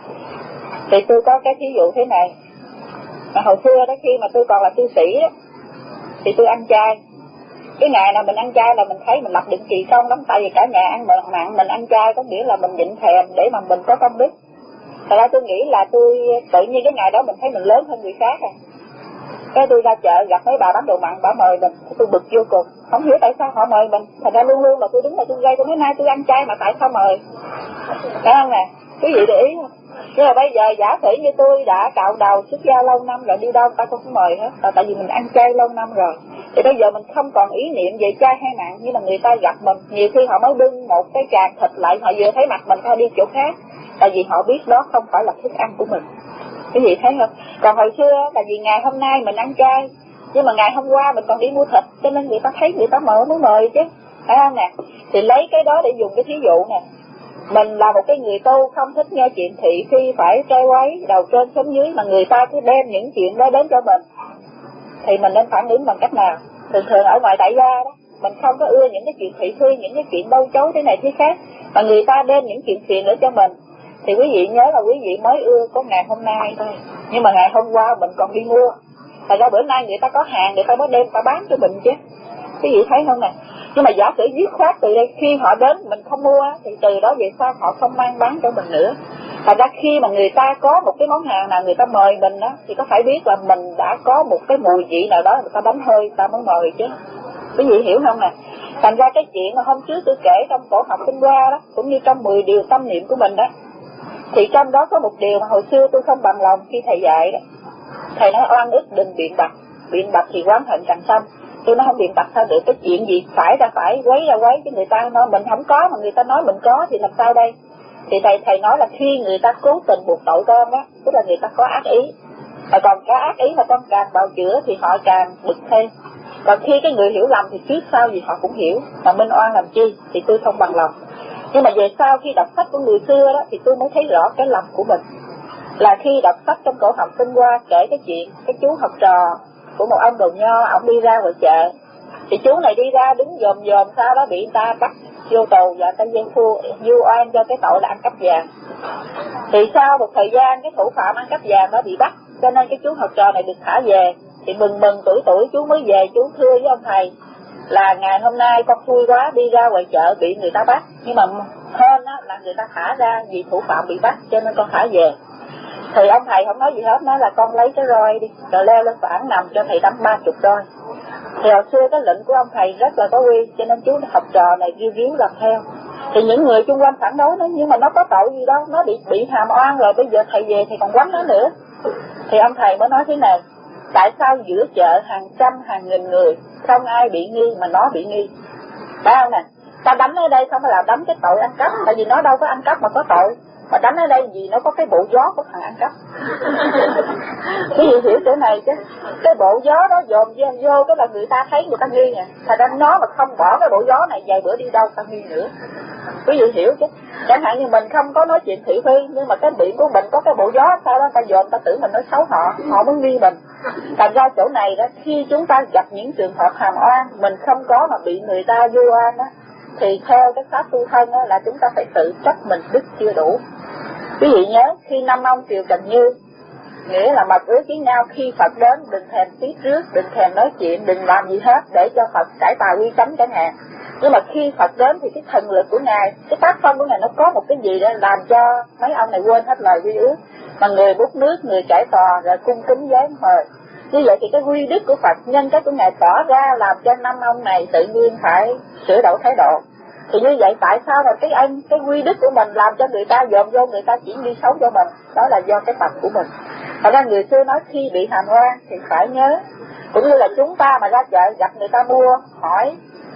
Thì tôi có cái thí dụ thế này. Mà hồi xưa đó khi mà tôi còn là tu sĩ đó, thì tôi ăn chay. Cái ngày nào mình ăn chay là mình thấy mình lập định kỳ công lắm, tại vì cả nhà ăn mặn mặn, mình ăn chay có nghĩa là mình nhịn thèm để mà mình có công đức. Thật ra tôi nghĩ là tôi tự nhiên cái ngày đó mình thấy mình lớn hơn người khác à. Cái tôi ra chợ gặp mấy bà bán đồ mặn, bà mời mình, tôi bực vô cùng, không hiểu tại sao họ mời mình. Thật ra luôn luôn là tôi đứng là tôi gây, tôi nói nay tôi ăn chay mà tại sao mời, phải không nè? Quý vị để ý không? Nhưng mà bây giờ giả sử như tôi đã cạo đầu xuất gia lâu năm rồi, đi đâu ta cũng không mời hết, là tại vì mình ăn chay lâu năm rồi. Thì bây giờ mình không còn ý niệm về chay hay mặn, nhưng mà người ta gặp mình, nhiều khi họ mới bưng một cái tràng thịt lại, họ vừa thấy mặt mình họ đi chỗ khác, tại vì họ biết đó không phải là thức ăn của mình. Quý vị thấy không? Còn hồi xưa tại vì ngày hôm nay mình ăn chay, nhưng mà ngày hôm qua mình còn đi mua thịt, cho nên người ta thấy người ta mời mới mời chứ, phải không nè? Thì lấy cái đó để dùng cái thí dụ nè. Mình là một cái người tu không thích nghe chuyện thị phi phải trai quấy, đầu trên xuống dưới, mà người ta cứ đem những chuyện đó đến cho mình, thì mình nên phản ứng bằng cách nào? Thường thường ở ngoài tại gia đó, mình không có ưa những cái chuyện thị phi, những cái chuyện đâu chối thế này thế khác, mà người ta đem những chuyện phiền đến cho mình, thì quý vị nhớ là quý vị mới ưa có ngày hôm nay thôi, nhưng mà ngày hôm qua mình còn đi mua. Thật ra bữa nay người ta có hàng, người ta mới đem ta bán cho mình chứ. Quý vị thấy không nè? Nhưng mà giả sử dứt khoát từ đây, khi họ đến mình không mua thì từ đó về sau họ không mang bán cho mình nữa. Thật ra khi mà người ta có một cái món hàng nào người ta mời mình đó, thì có phải biết là mình đã có một cái mùi vị nào đó người ta đánh hơi ta mới mời chứ. Quý vị hiểu không nè? Thành ra cái chuyện mà hôm trước tôi kể trong cổ học Tinh Hoa đó, cũng như trong mười điều tâm niệm của mình đó, thì trong đó có một điều mà hồi xưa tôi không bằng lòng khi thầy dạy đó. Thầy nói oan ức đừng biện bạch, biện bạch thì oán hận càng sanh. Tôi nói không biện bạch sao được, cái chuyện gì phải ra phải, quấy ra quấy, chứ người ta nói mình không có mà người ta nói mình có thì làm sao đây? Thì thầy thầy nói là khi người ta cố tình buộc tội con đó, tức là người ta có ác ý. Mà còn cái ác ý mà con càng bào chữa thì họ càng bực thêm. Còn khi cái người hiểu lầm thì trước sau gì họ cũng hiểu, mà minh oan làm chi thì tôi không bằng lòng. Nhưng mà về sau khi đọc sách của người xưa đó thì tôi mới thấy rõ cái lầm của mình. Là khi đọc sách trong cổ Hồng Tinh Hoa kể cái chuyện cái chú học trò của một ông đồ nho, ông đi ra ngoài chợ, thì chú này đi ra đứng dòm dòm, sau đó bị người ta bắt vô tù và ta giam phu vu oan cho cái tội là ăn cắp vàng. Thì sau một thời gian cái thủ phạm ăn cắp vàng đó bị bắt, cho nên cái chú học trò này được thả về. Thì mừng mừng tuổi tuổi chú mới về, chú thưa với ông thầy là ngày hôm nay con vui quá, đi ra ngoài chợ bị người ta bắt, nhưng mà hơn á là người ta thả ra vì thủ phạm bị bắt cho nên con thả về. Thì ông thầy không nói gì hết, nói là con lấy cái roi đi rồi leo lên phản nằm cho thầy đấm ba chục roi. Thì hồi xưa cái lệnh của ông thầy rất là có uy, cho nên chú học trò này ghiêu ríu làm theo. Thì những người xung quanh phản đối nó, nhưng mà nó có tội gì đâu, nó bị bị hàm oan rồi, bây giờ thầy về thì còn quánh nó nữa. Thì ông thầy mới nói thế này: tại sao giữa chợ hàng trăm hàng nghìn người không ai bị nghi mà nó bị nghi? Phải không nè? Ta đánh ở đây không phải là đánh cái tội ăn cắp, tại vì nó đâu có ăn cắp mà có tội. Mà đánh ở đây vì nó có cái bộ gió của thằng ăn cắp. Cái gì hiểu chỗ này chứ? Cái bộ gió đó dồn vô, vô cái là người ta thấy người ta nghi nè. Thành ra nó mà không bỏ cái bộ gió này vài bữa đi đâu ta nghi nữa. Quý vị hiểu chứ? Chẳng hạn như mình không có nói chuyện thị phi, nhưng mà cái miệng của mình có cái bộ gió, sau đó ta dồn ta tưởng mình nói xấu họ, họ mới nghi mình. Thành ra chỗ này đó, khi chúng ta gặp những trường hợp hàm oan, mình không có mà bị người ta vu oan đó, thì theo cái pháp tu thân đó, là chúng ta phải tự trách mình đức chưa đủ. Quý vị nhớ khi năm ông Kiều Trần Như, nghĩa là mật ước với nhau khi Phật đến đừng thèm tiếp rước, đừng thèm nói chuyện, đừng làm gì hết để cho Phật cải tà quy chánh chẳng hạn. Nhưng mà khi Phật đến thì cái thần lực của Ngài, cái tác phong của Ngài nó có một cái gì đó làm cho mấy ông này quên hết lời quy ước. Mà người bút nước, người cải tòa rồi cung kính giấy mời. Như vậy thì cái quy đức của Phật nhân cách của Ngài tỏ ra làm cho năm ông này tự nhiên phải sửa đổi thái độ. Thì như vậy tại sao mà cái anh cái quy đức của mình làm cho người ta dòm vô, người ta chỉ đi xấu cho mình, đó là do cái tập của mình. Thật ra người xưa nói khi bị hàm oan thì phải nhớ, cũng như là chúng ta mà ra chợ gặp người ta mua hỏi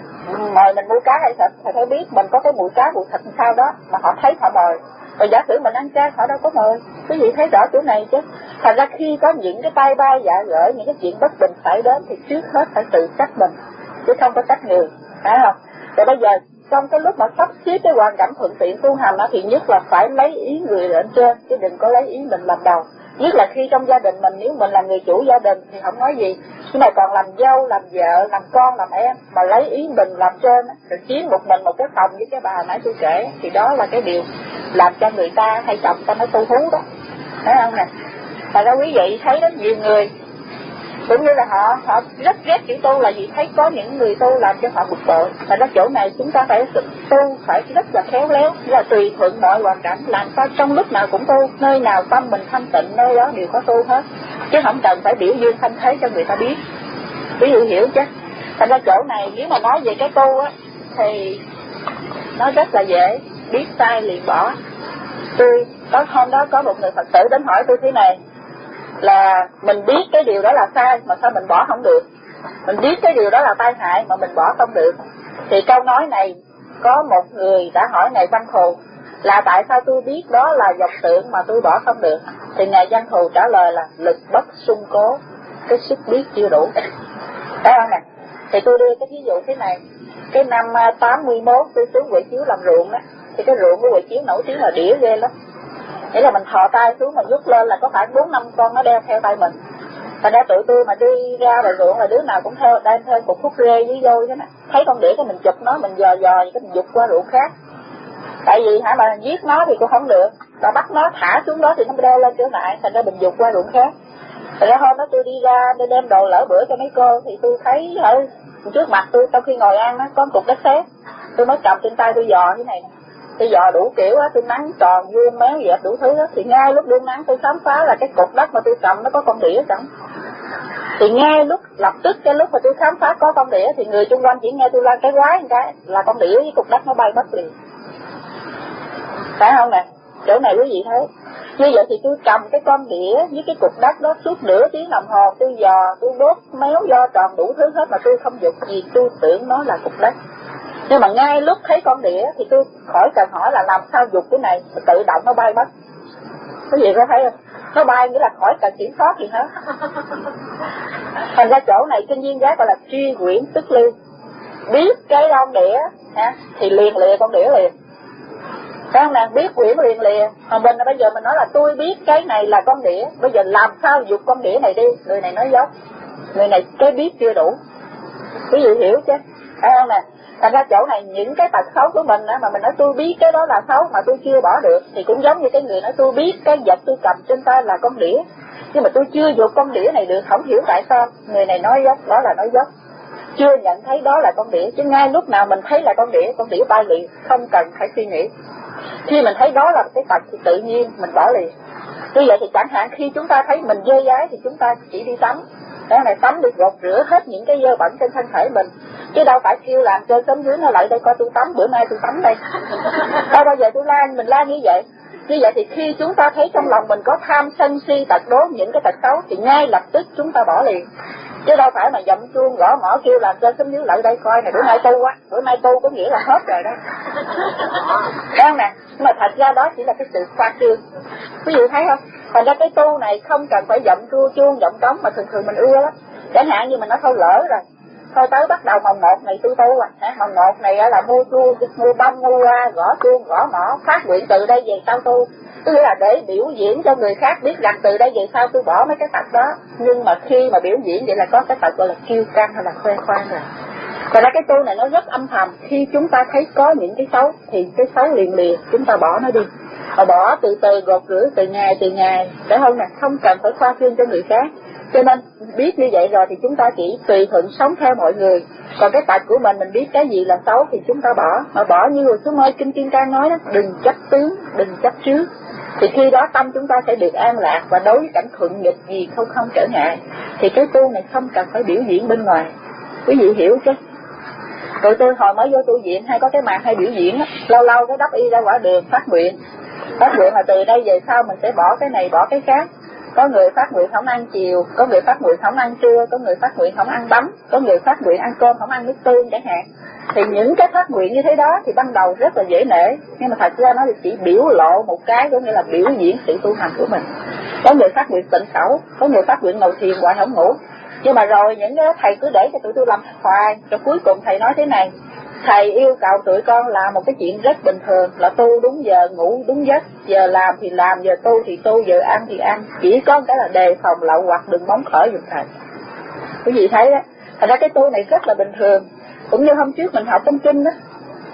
mời mình mua cá hay thịt thì phải biết mình có cái mùi cá mùi thịt sao đó mà họ thấy họ mời. Rồi giả sử mình ăn chay họ đâu có mời. Quý vị thấy rõ chỗ này chứ? Thành ra khi có những cái tay bay dạ gửi, những cái chuyện bất bình xảy đến thì trước hết phải tự trách mình chứ không có trách người, phải không? Rồi bây giờ trong cái lúc mà sắp xếp cái hoàn cảnh thuận tiện tu hành đó, thì nhất là phải lấy ý người lên trên chứ đừng có lấy ý mình làm đầu. Nhất là khi trong gia đình mình, nếu mình là người chủ gia đình thì không nói gì, nhưng mà còn làm dâu, làm vợ, làm con, làm em mà lấy ý mình làm trên, rồi chiếm một mình một cái phòng với cái bà nãy tôi kể, thì đó là cái điều làm cho người ta hay chồng ta nói tu hú đó, thấy không nè? Tại đó quý vị thấy đó, nhiều người cũng như là họ họ rất ghét chữ tu là vì thấy có những người tu làm cho họ bực bội. Tại đó chỗ này chúng ta phải tu phải rất là khéo léo, là tùy thuận mọi hoàn cảnh, làm sao trong lúc nào cũng tu, nơi nào tâm mình thanh tịnh nơi đó đều có tu hết, chứ không cần phải biểu dương thanh thế cho người ta biết. Quý vị hiểu chứ? Thành ra chỗ này nếu mà nói về cái tu á thì nó rất là dễ, biết sai liền bỏ. Tôi có hôm đó có một người Phật tử đến hỏi tôi thế này, là mình biết cái điều đó là sai mà sao mình bỏ không được, mình biết cái điều đó là tai hại mà mình bỏ không được. Thì câu nói này có một người đã hỏi Ngài Văn Thù là tại sao tôi biết đó là vọng tưởng mà tôi bỏ không được. Thì Ngài Văn Thù trả lời là lực bất sung cố, cái sức biết chưa đủ. Thấy không nè? Thì tôi đưa cái ví dụ thế này, cái năm tám mươi mốt tôi xuống Huệ Chiếu làm ruộng á, thì cái ruộng của Huệ Chiếu nổi tiếng là đĩa ghê lắm. Nghĩa là mình thò tay xuống mà nhúc lên là có khoảng bốn năm con nó đeo theo tay mình. Thành ra tụi tôi mà đi ra ngoài ruộng là đứa nào cũng theo đem theo cục thuốc rê với vôi thế nè. Thấy con đĩa cái mình chụp nó, mình dò dò cái mình giục qua ruộng khác. Tại vì hả mà giết nó thì cũng không được, và bắt nó thả xuống đó thì nó đeo lên trở lại, thành ra mình giục qua ruộng khác. Thành ra hôm đó tôi đi ra để đem đồ lỡ bữa cho mấy cô thì tôi thấy ở trước mặt tôi sau khi ngồi ăn á có một cục đất sét. Tôi mới cầm trên tay tôi dò thế này nè. Tôi dò đủ kiểu á, tôi nắng tròn vuông méo dẹp đủ thứ á, thì ngay lúc đương nắng tôi khám phá là cái cục đất mà tôi cầm nó có con đĩa sẵn. Thì ngay lúc lập tức cái lúc mà tôi khám phá có con đĩa thì người xung quanh chỉ nghe tôi la cái quái một cái là con đĩa với cục đất nó bay mất liền. Phải không nè? Chỗ này quý vị thấy. Như vậy thì tôi cầm cái con đĩa với cái cục đất đó suốt nửa tiếng đồng hồ, tôi dò, tôi đốt méo do tròn đủ thứ hết mà tôi không dục gì, tôi tưởng nó là cục đất. Nhưng mà ngay lúc thấy con đĩa thì tôi khỏi cần hỏi là làm sao dục cái này, tự động nó bay mất. Cái gì có thấy không? Nó bay nghĩa là khỏi cần kiểm soát gì hết. Thành ra chỗ này kinh viên giác gọi là tri quyển tức lưu. Biết cái con đĩa ha, thì liền lìa con đĩa liền. Phải không nè? Biết quyển liền lìa. Mà mình bây giờ mình nói là tôi biết cái này là con đĩa, bây giờ làm sao dục con đĩa này đi. Người này nói dốc, người này cái biết chưa đủ. Quý vị hiểu chứ? Phải không nè? Thành ra chỗ này những cái tật xấu của mình á, mà mình nói tôi biết cái đó là xấu mà tôi chưa bỏ được, thì cũng giống như cái người nói tôi biết cái vật tôi cầm trên tay là con đĩa, nhưng mà tôi chưa dục con đĩa này được, không hiểu tại sao. Người này nói dốc, đó là nói dốc, chưa nhận thấy đó là con đĩa. Chứ ngay lúc nào mình thấy là con đĩa, con đĩa bay liền, không cần phải suy nghĩ. Khi mình thấy đó là cái tật thì tự nhiên mình bỏ liền. Như vậy thì chẳng hạn khi chúng ta thấy mình dơ dái thì chúng ta chỉ đi tắm. Cái này tắm được gột rửa hết những cái dơ bẩn trên thân thể mình, chứ đâu phải kêu làm chơi tấm dưới nó lại đây coi tôi tắm, bữa nay tôi tắm đây. Đâu bao giờ tôi la, mình la như vậy. Như vậy thì khi chúng ta thấy trong lòng mình có tham sân si tật đố, những cái tật xấu thì ngay lập tức chúng ta bỏ liền. Chứ đâu phải mà dậm chuông gõ mỏ kêu làm chơi tấm dưới lại đây coi này, bữa nay tu á, bữa nay tu có nghĩa là hết rồi đó. Thấy không nè? Nhưng mà thật ra đó chỉ là cái sự khoa trương. Quý vị thấy không? Thành ra cái tu này không cần phải dậm chuông chuông dậm trống mà thường thường mình ưa lắm. Chẳng hạn như mình nói thôi lỡ rồi, thôi tới bắt đầu mồng một này tôi tu à, hả? Mồng một này là mua chuông, mua bông, mua loa, gõ chuông, gõ mỏ, phát nguyện từ đây về sau tu. Tức là để biểu diễn cho người khác biết rằng từ đây về sau tôi bỏ mấy cái tật đó. Nhưng mà khi mà biểu diễn vậy là có cái tật gọi là kiêu căng hay là khoe khoang rồi. Còn cái tu này nó rất âm thầm. Khi chúng ta thấy có những cái xấu thì cái xấu liền liền chúng ta bỏ nó đi. Mà bỏ từ từ, gột rửa từ ngày từ ngày, phải không nè? Không cần phải khoa trương cho người khác. Cho nên biết như vậy rồi thì chúng ta chỉ tùy thuận sống theo mọi người. Còn cái tật của mình, mình biết cái gì là xấu thì chúng ta bỏ. Mà bỏ như hồi xuống ơi Kinh Kim Cang nói đó, đừng chấp tướng, đừng chấp trước. Thì khi đó tâm chúng ta sẽ được an lạc, và đối với cảnh thuận nghịch gì không không trở ngại. Thì cái tu này không cần phải biểu diễn bên ngoài. Quý vị hiểu chứ? Tụi tôi hồi mới vô tu viện hay có cái màn hay biểu diễn á, lâu lâu cái đắp y ra quả đường phát nguyện. Phát nguyện là từ đây về sau mình sẽ bỏ cái này bỏ cái khác. Có người phát nguyện không ăn chiều, có người phát nguyện không ăn trưa, có người phát nguyện không ăn bánh, có người phát nguyện ăn cơm không ăn nước tương chẳng hạn. Thì những cái phát nguyện như thế đó thì ban đầu rất là dễ nể, nhưng mà thật ra nó chỉ biểu lộ một cái, có nghĩa là biểu diễn sự tu hành của mình. Có người phát nguyện tịnh khẩu, có người phát nguyện ngồi thiền hoài không ngủ. Nhưng mà rồi những cái thầy cứ để cho tụi tôi làm hoài, rồi cuối cùng thầy nói thế này: thầy yêu cầu tụi con làm một cái chuyện rất bình thường, là tu đúng giờ, ngủ đúng giấc, giờ làm thì làm, giờ tu thì tu, giờ ăn thì ăn. Chỉ có cái là đề phòng lậu hoặc đừng bóng khởi giùm thầy. Quý vị thấy đó, thành ra cái tu này rất là bình thường. Cũng như hôm trước mình học trong kinh đó,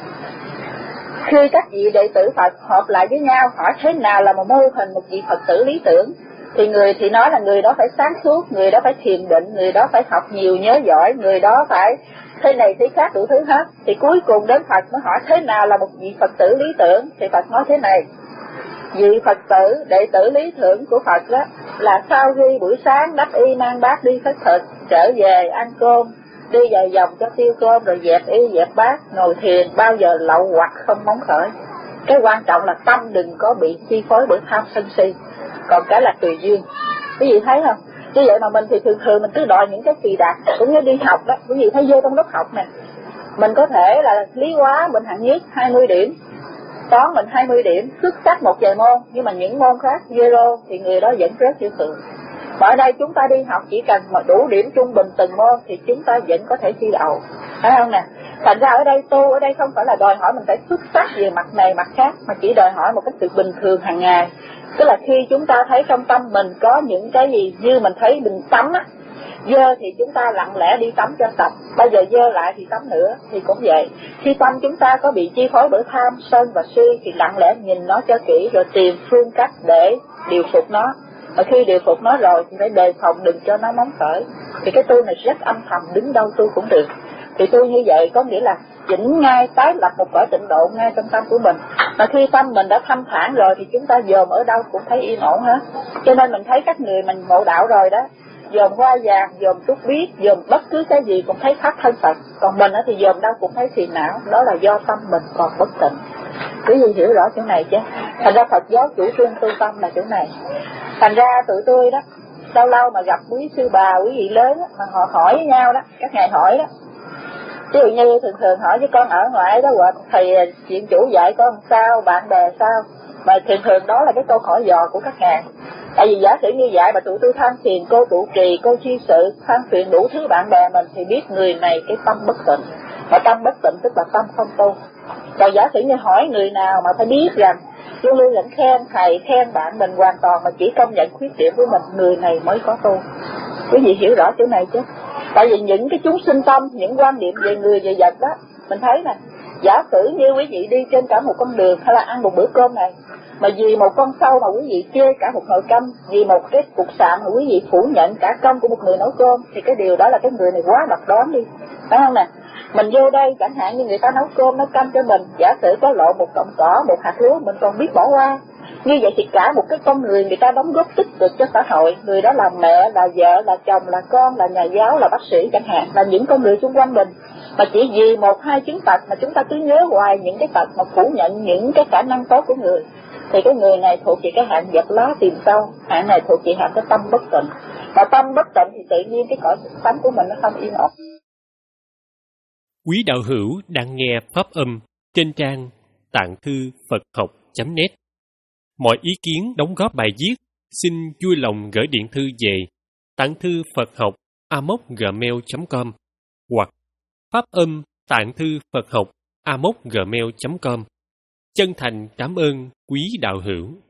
khi các vị đệ tử Phật họp lại với nhau hỏi thế nào là một mô hình một vị Phật tử lý tưởng, thì người thì nói là người đó phải sáng suốt, người đó phải thiền định, người đó phải học nhiều nhớ giỏi, người đó phải thế này thế khác đủ thứ hết. Thì cuối cùng đến Phật mới hỏi thế nào là một vị Phật tử lý tưởng, thì Phật nói thế này: vị Phật tử, đệ tử lý tưởng của Phật đó là sau khi buổi sáng đắp y mang bát đi khất thực, trở về ăn cơm, đi vài vòng cho tiêu cơm, rồi dẹp y dẹp bát, ngồi thiền, bao giờ lậu hoặc không móng khởi. Cái quan trọng là tâm đừng có bị chi phối bởi tham sân si, còn cái là tùy duyên. Quý vị thấy không? Như vậy mà mình thì thường thường mình cứ đòi những cái kỳ đạt. Cũng như đi học đó, quý vị thấy vô trong lớp học nè, mình có thể là lý hóa mình hạng nhất hai mươi điểm, toán mình hai mươi điểm, xuất sắc một vài môn, nhưng mà những môn khác zero thì người đó vẫn rớt như thường. Mà ở đây chúng ta đi học chỉ cần mà đủ điểm trung bình từng môn thì chúng ta vẫn có thể thi đậu, phải không nè? Thành ra ở đây tu ở đây không phải là đòi hỏi mình phải xuất sắc về mặt này mặt khác, mà chỉ đòi hỏi một cái sự bình thường hàng ngày. Tức là khi chúng ta thấy trong tâm mình có những cái gì như mình thấy mình tắm á, dơ thì chúng ta lặng lẽ đi tắm cho sạch, bây giờ dơ lại thì tắm nữa. Thì cũng vậy, khi tâm chúng ta có bị chi phối bởi tham, sân và si thì lặng lẽ nhìn nó cho kỹ, rồi tìm phương cách để điều phục nó. Mà khi điều phục nó rồi thì phải đề phòng đừng cho nó móng khởi. Thì cái tu này rất âm thầm, đứng đâu tu cũng được. Thì tu như vậy có nghĩa là chỉnh ngay, tái lập một cõi tịnh độ ngay trong tâm của mình. Mà khi tâm mình đã thanh thản rồi thì chúng ta dòm ở đâu cũng thấy yên ổn hết. Cho nên mình thấy các người mình ngộ đạo rồi đó, dòm hoa vàng, dòm túc biết, dòm bất cứ cái gì cũng thấy khác thân Phật. Còn mình thì dòm đâu cũng thấy phiền não. Đó là do tâm mình còn bất tịnh. Quý vị hiểu rõ chỗ này chứ? Thành ra Phật giáo chủ trương tu tâm là chỗ này. Thành ra tụi tôi đó, lâu lâu mà gặp quý sư bà, quý vị lớn đó, mà họ hỏi với nhau đó, các ngài hỏi đó. Ví dụ như thường thường hỏi với con ở ngoại đó, hoặc thầy chuyện chủ dạy con sao, bạn bè sao. Mà thường thường đó là cái câu hỏi dò của các ngài. Tại vì giả sử như vậy mà tụi tôi than phiền cô trụ trì, cô chi sự, than phiền đủ thứ bạn bè mình, thì biết người này cái tâm bất tịnh. Mà tâm bất tịnh tức là tâm không tu. Còn giả sử như hỏi người nào mà phải biết rằng luôn luôn lẫn khen thầy, khen bạn mình hoàn toàn mà chỉ công nhận khuyết điểm của mình, người này mới có tu. Quý vị hiểu rõ chỗ này chứ? Tại vì những cái chúng sinh tâm, những quan niệm về người về vật đó, mình thấy nè, giả sử như quý vị đi trên cả một con đường hay là ăn một bữa cơm này, mà vì một con sâu mà quý vị chê cả một nồi canh, vì một cái cục sạn mà quý vị phủ nhận cả công của một người nấu cơm, thì cái điều đó là cái người này quá độc đoán đi, phải không nè? Mình vô đây chẳng hạn như người ta nấu cơm nấu canh cho mình, giả sử có lộ một cọng cỏ, một hạt lúa, mình còn biết bỏ qua. Như vậy thì cả một cái con người người ta đóng góp tích cực cho xã hội, người đó là mẹ, là vợ, là chồng, là con, là nhà giáo, là bác sĩ chẳng hạn, là những con người xung quanh mình. Mà chỉ vì một hai chứng tật mà chúng ta cứ nhớ hoài những cái tật mà phủ nhận những cái khả năng tốt của người, thì cái người này thuộc về cái hạng vật lá tìm sâu, hạng này thuộc về hạng cái tâm bất tịnh. Mà tâm bất tịnh thì tự nhiên cái cõi tánh của mình nó không yên ổn. Quý đạo hữu đang nghe pháp âm trên trang tạng thư Phật học chấm net. Mọi ý kiến đóng góp bài viết xin vui lòng gửi điện thư về tạng thư Phật học a m o c gmail chấm com hoặc pháp âm tạng thư Phật học a m o c gmail chấm com. Chân thành cảm ơn quý đạo hữu.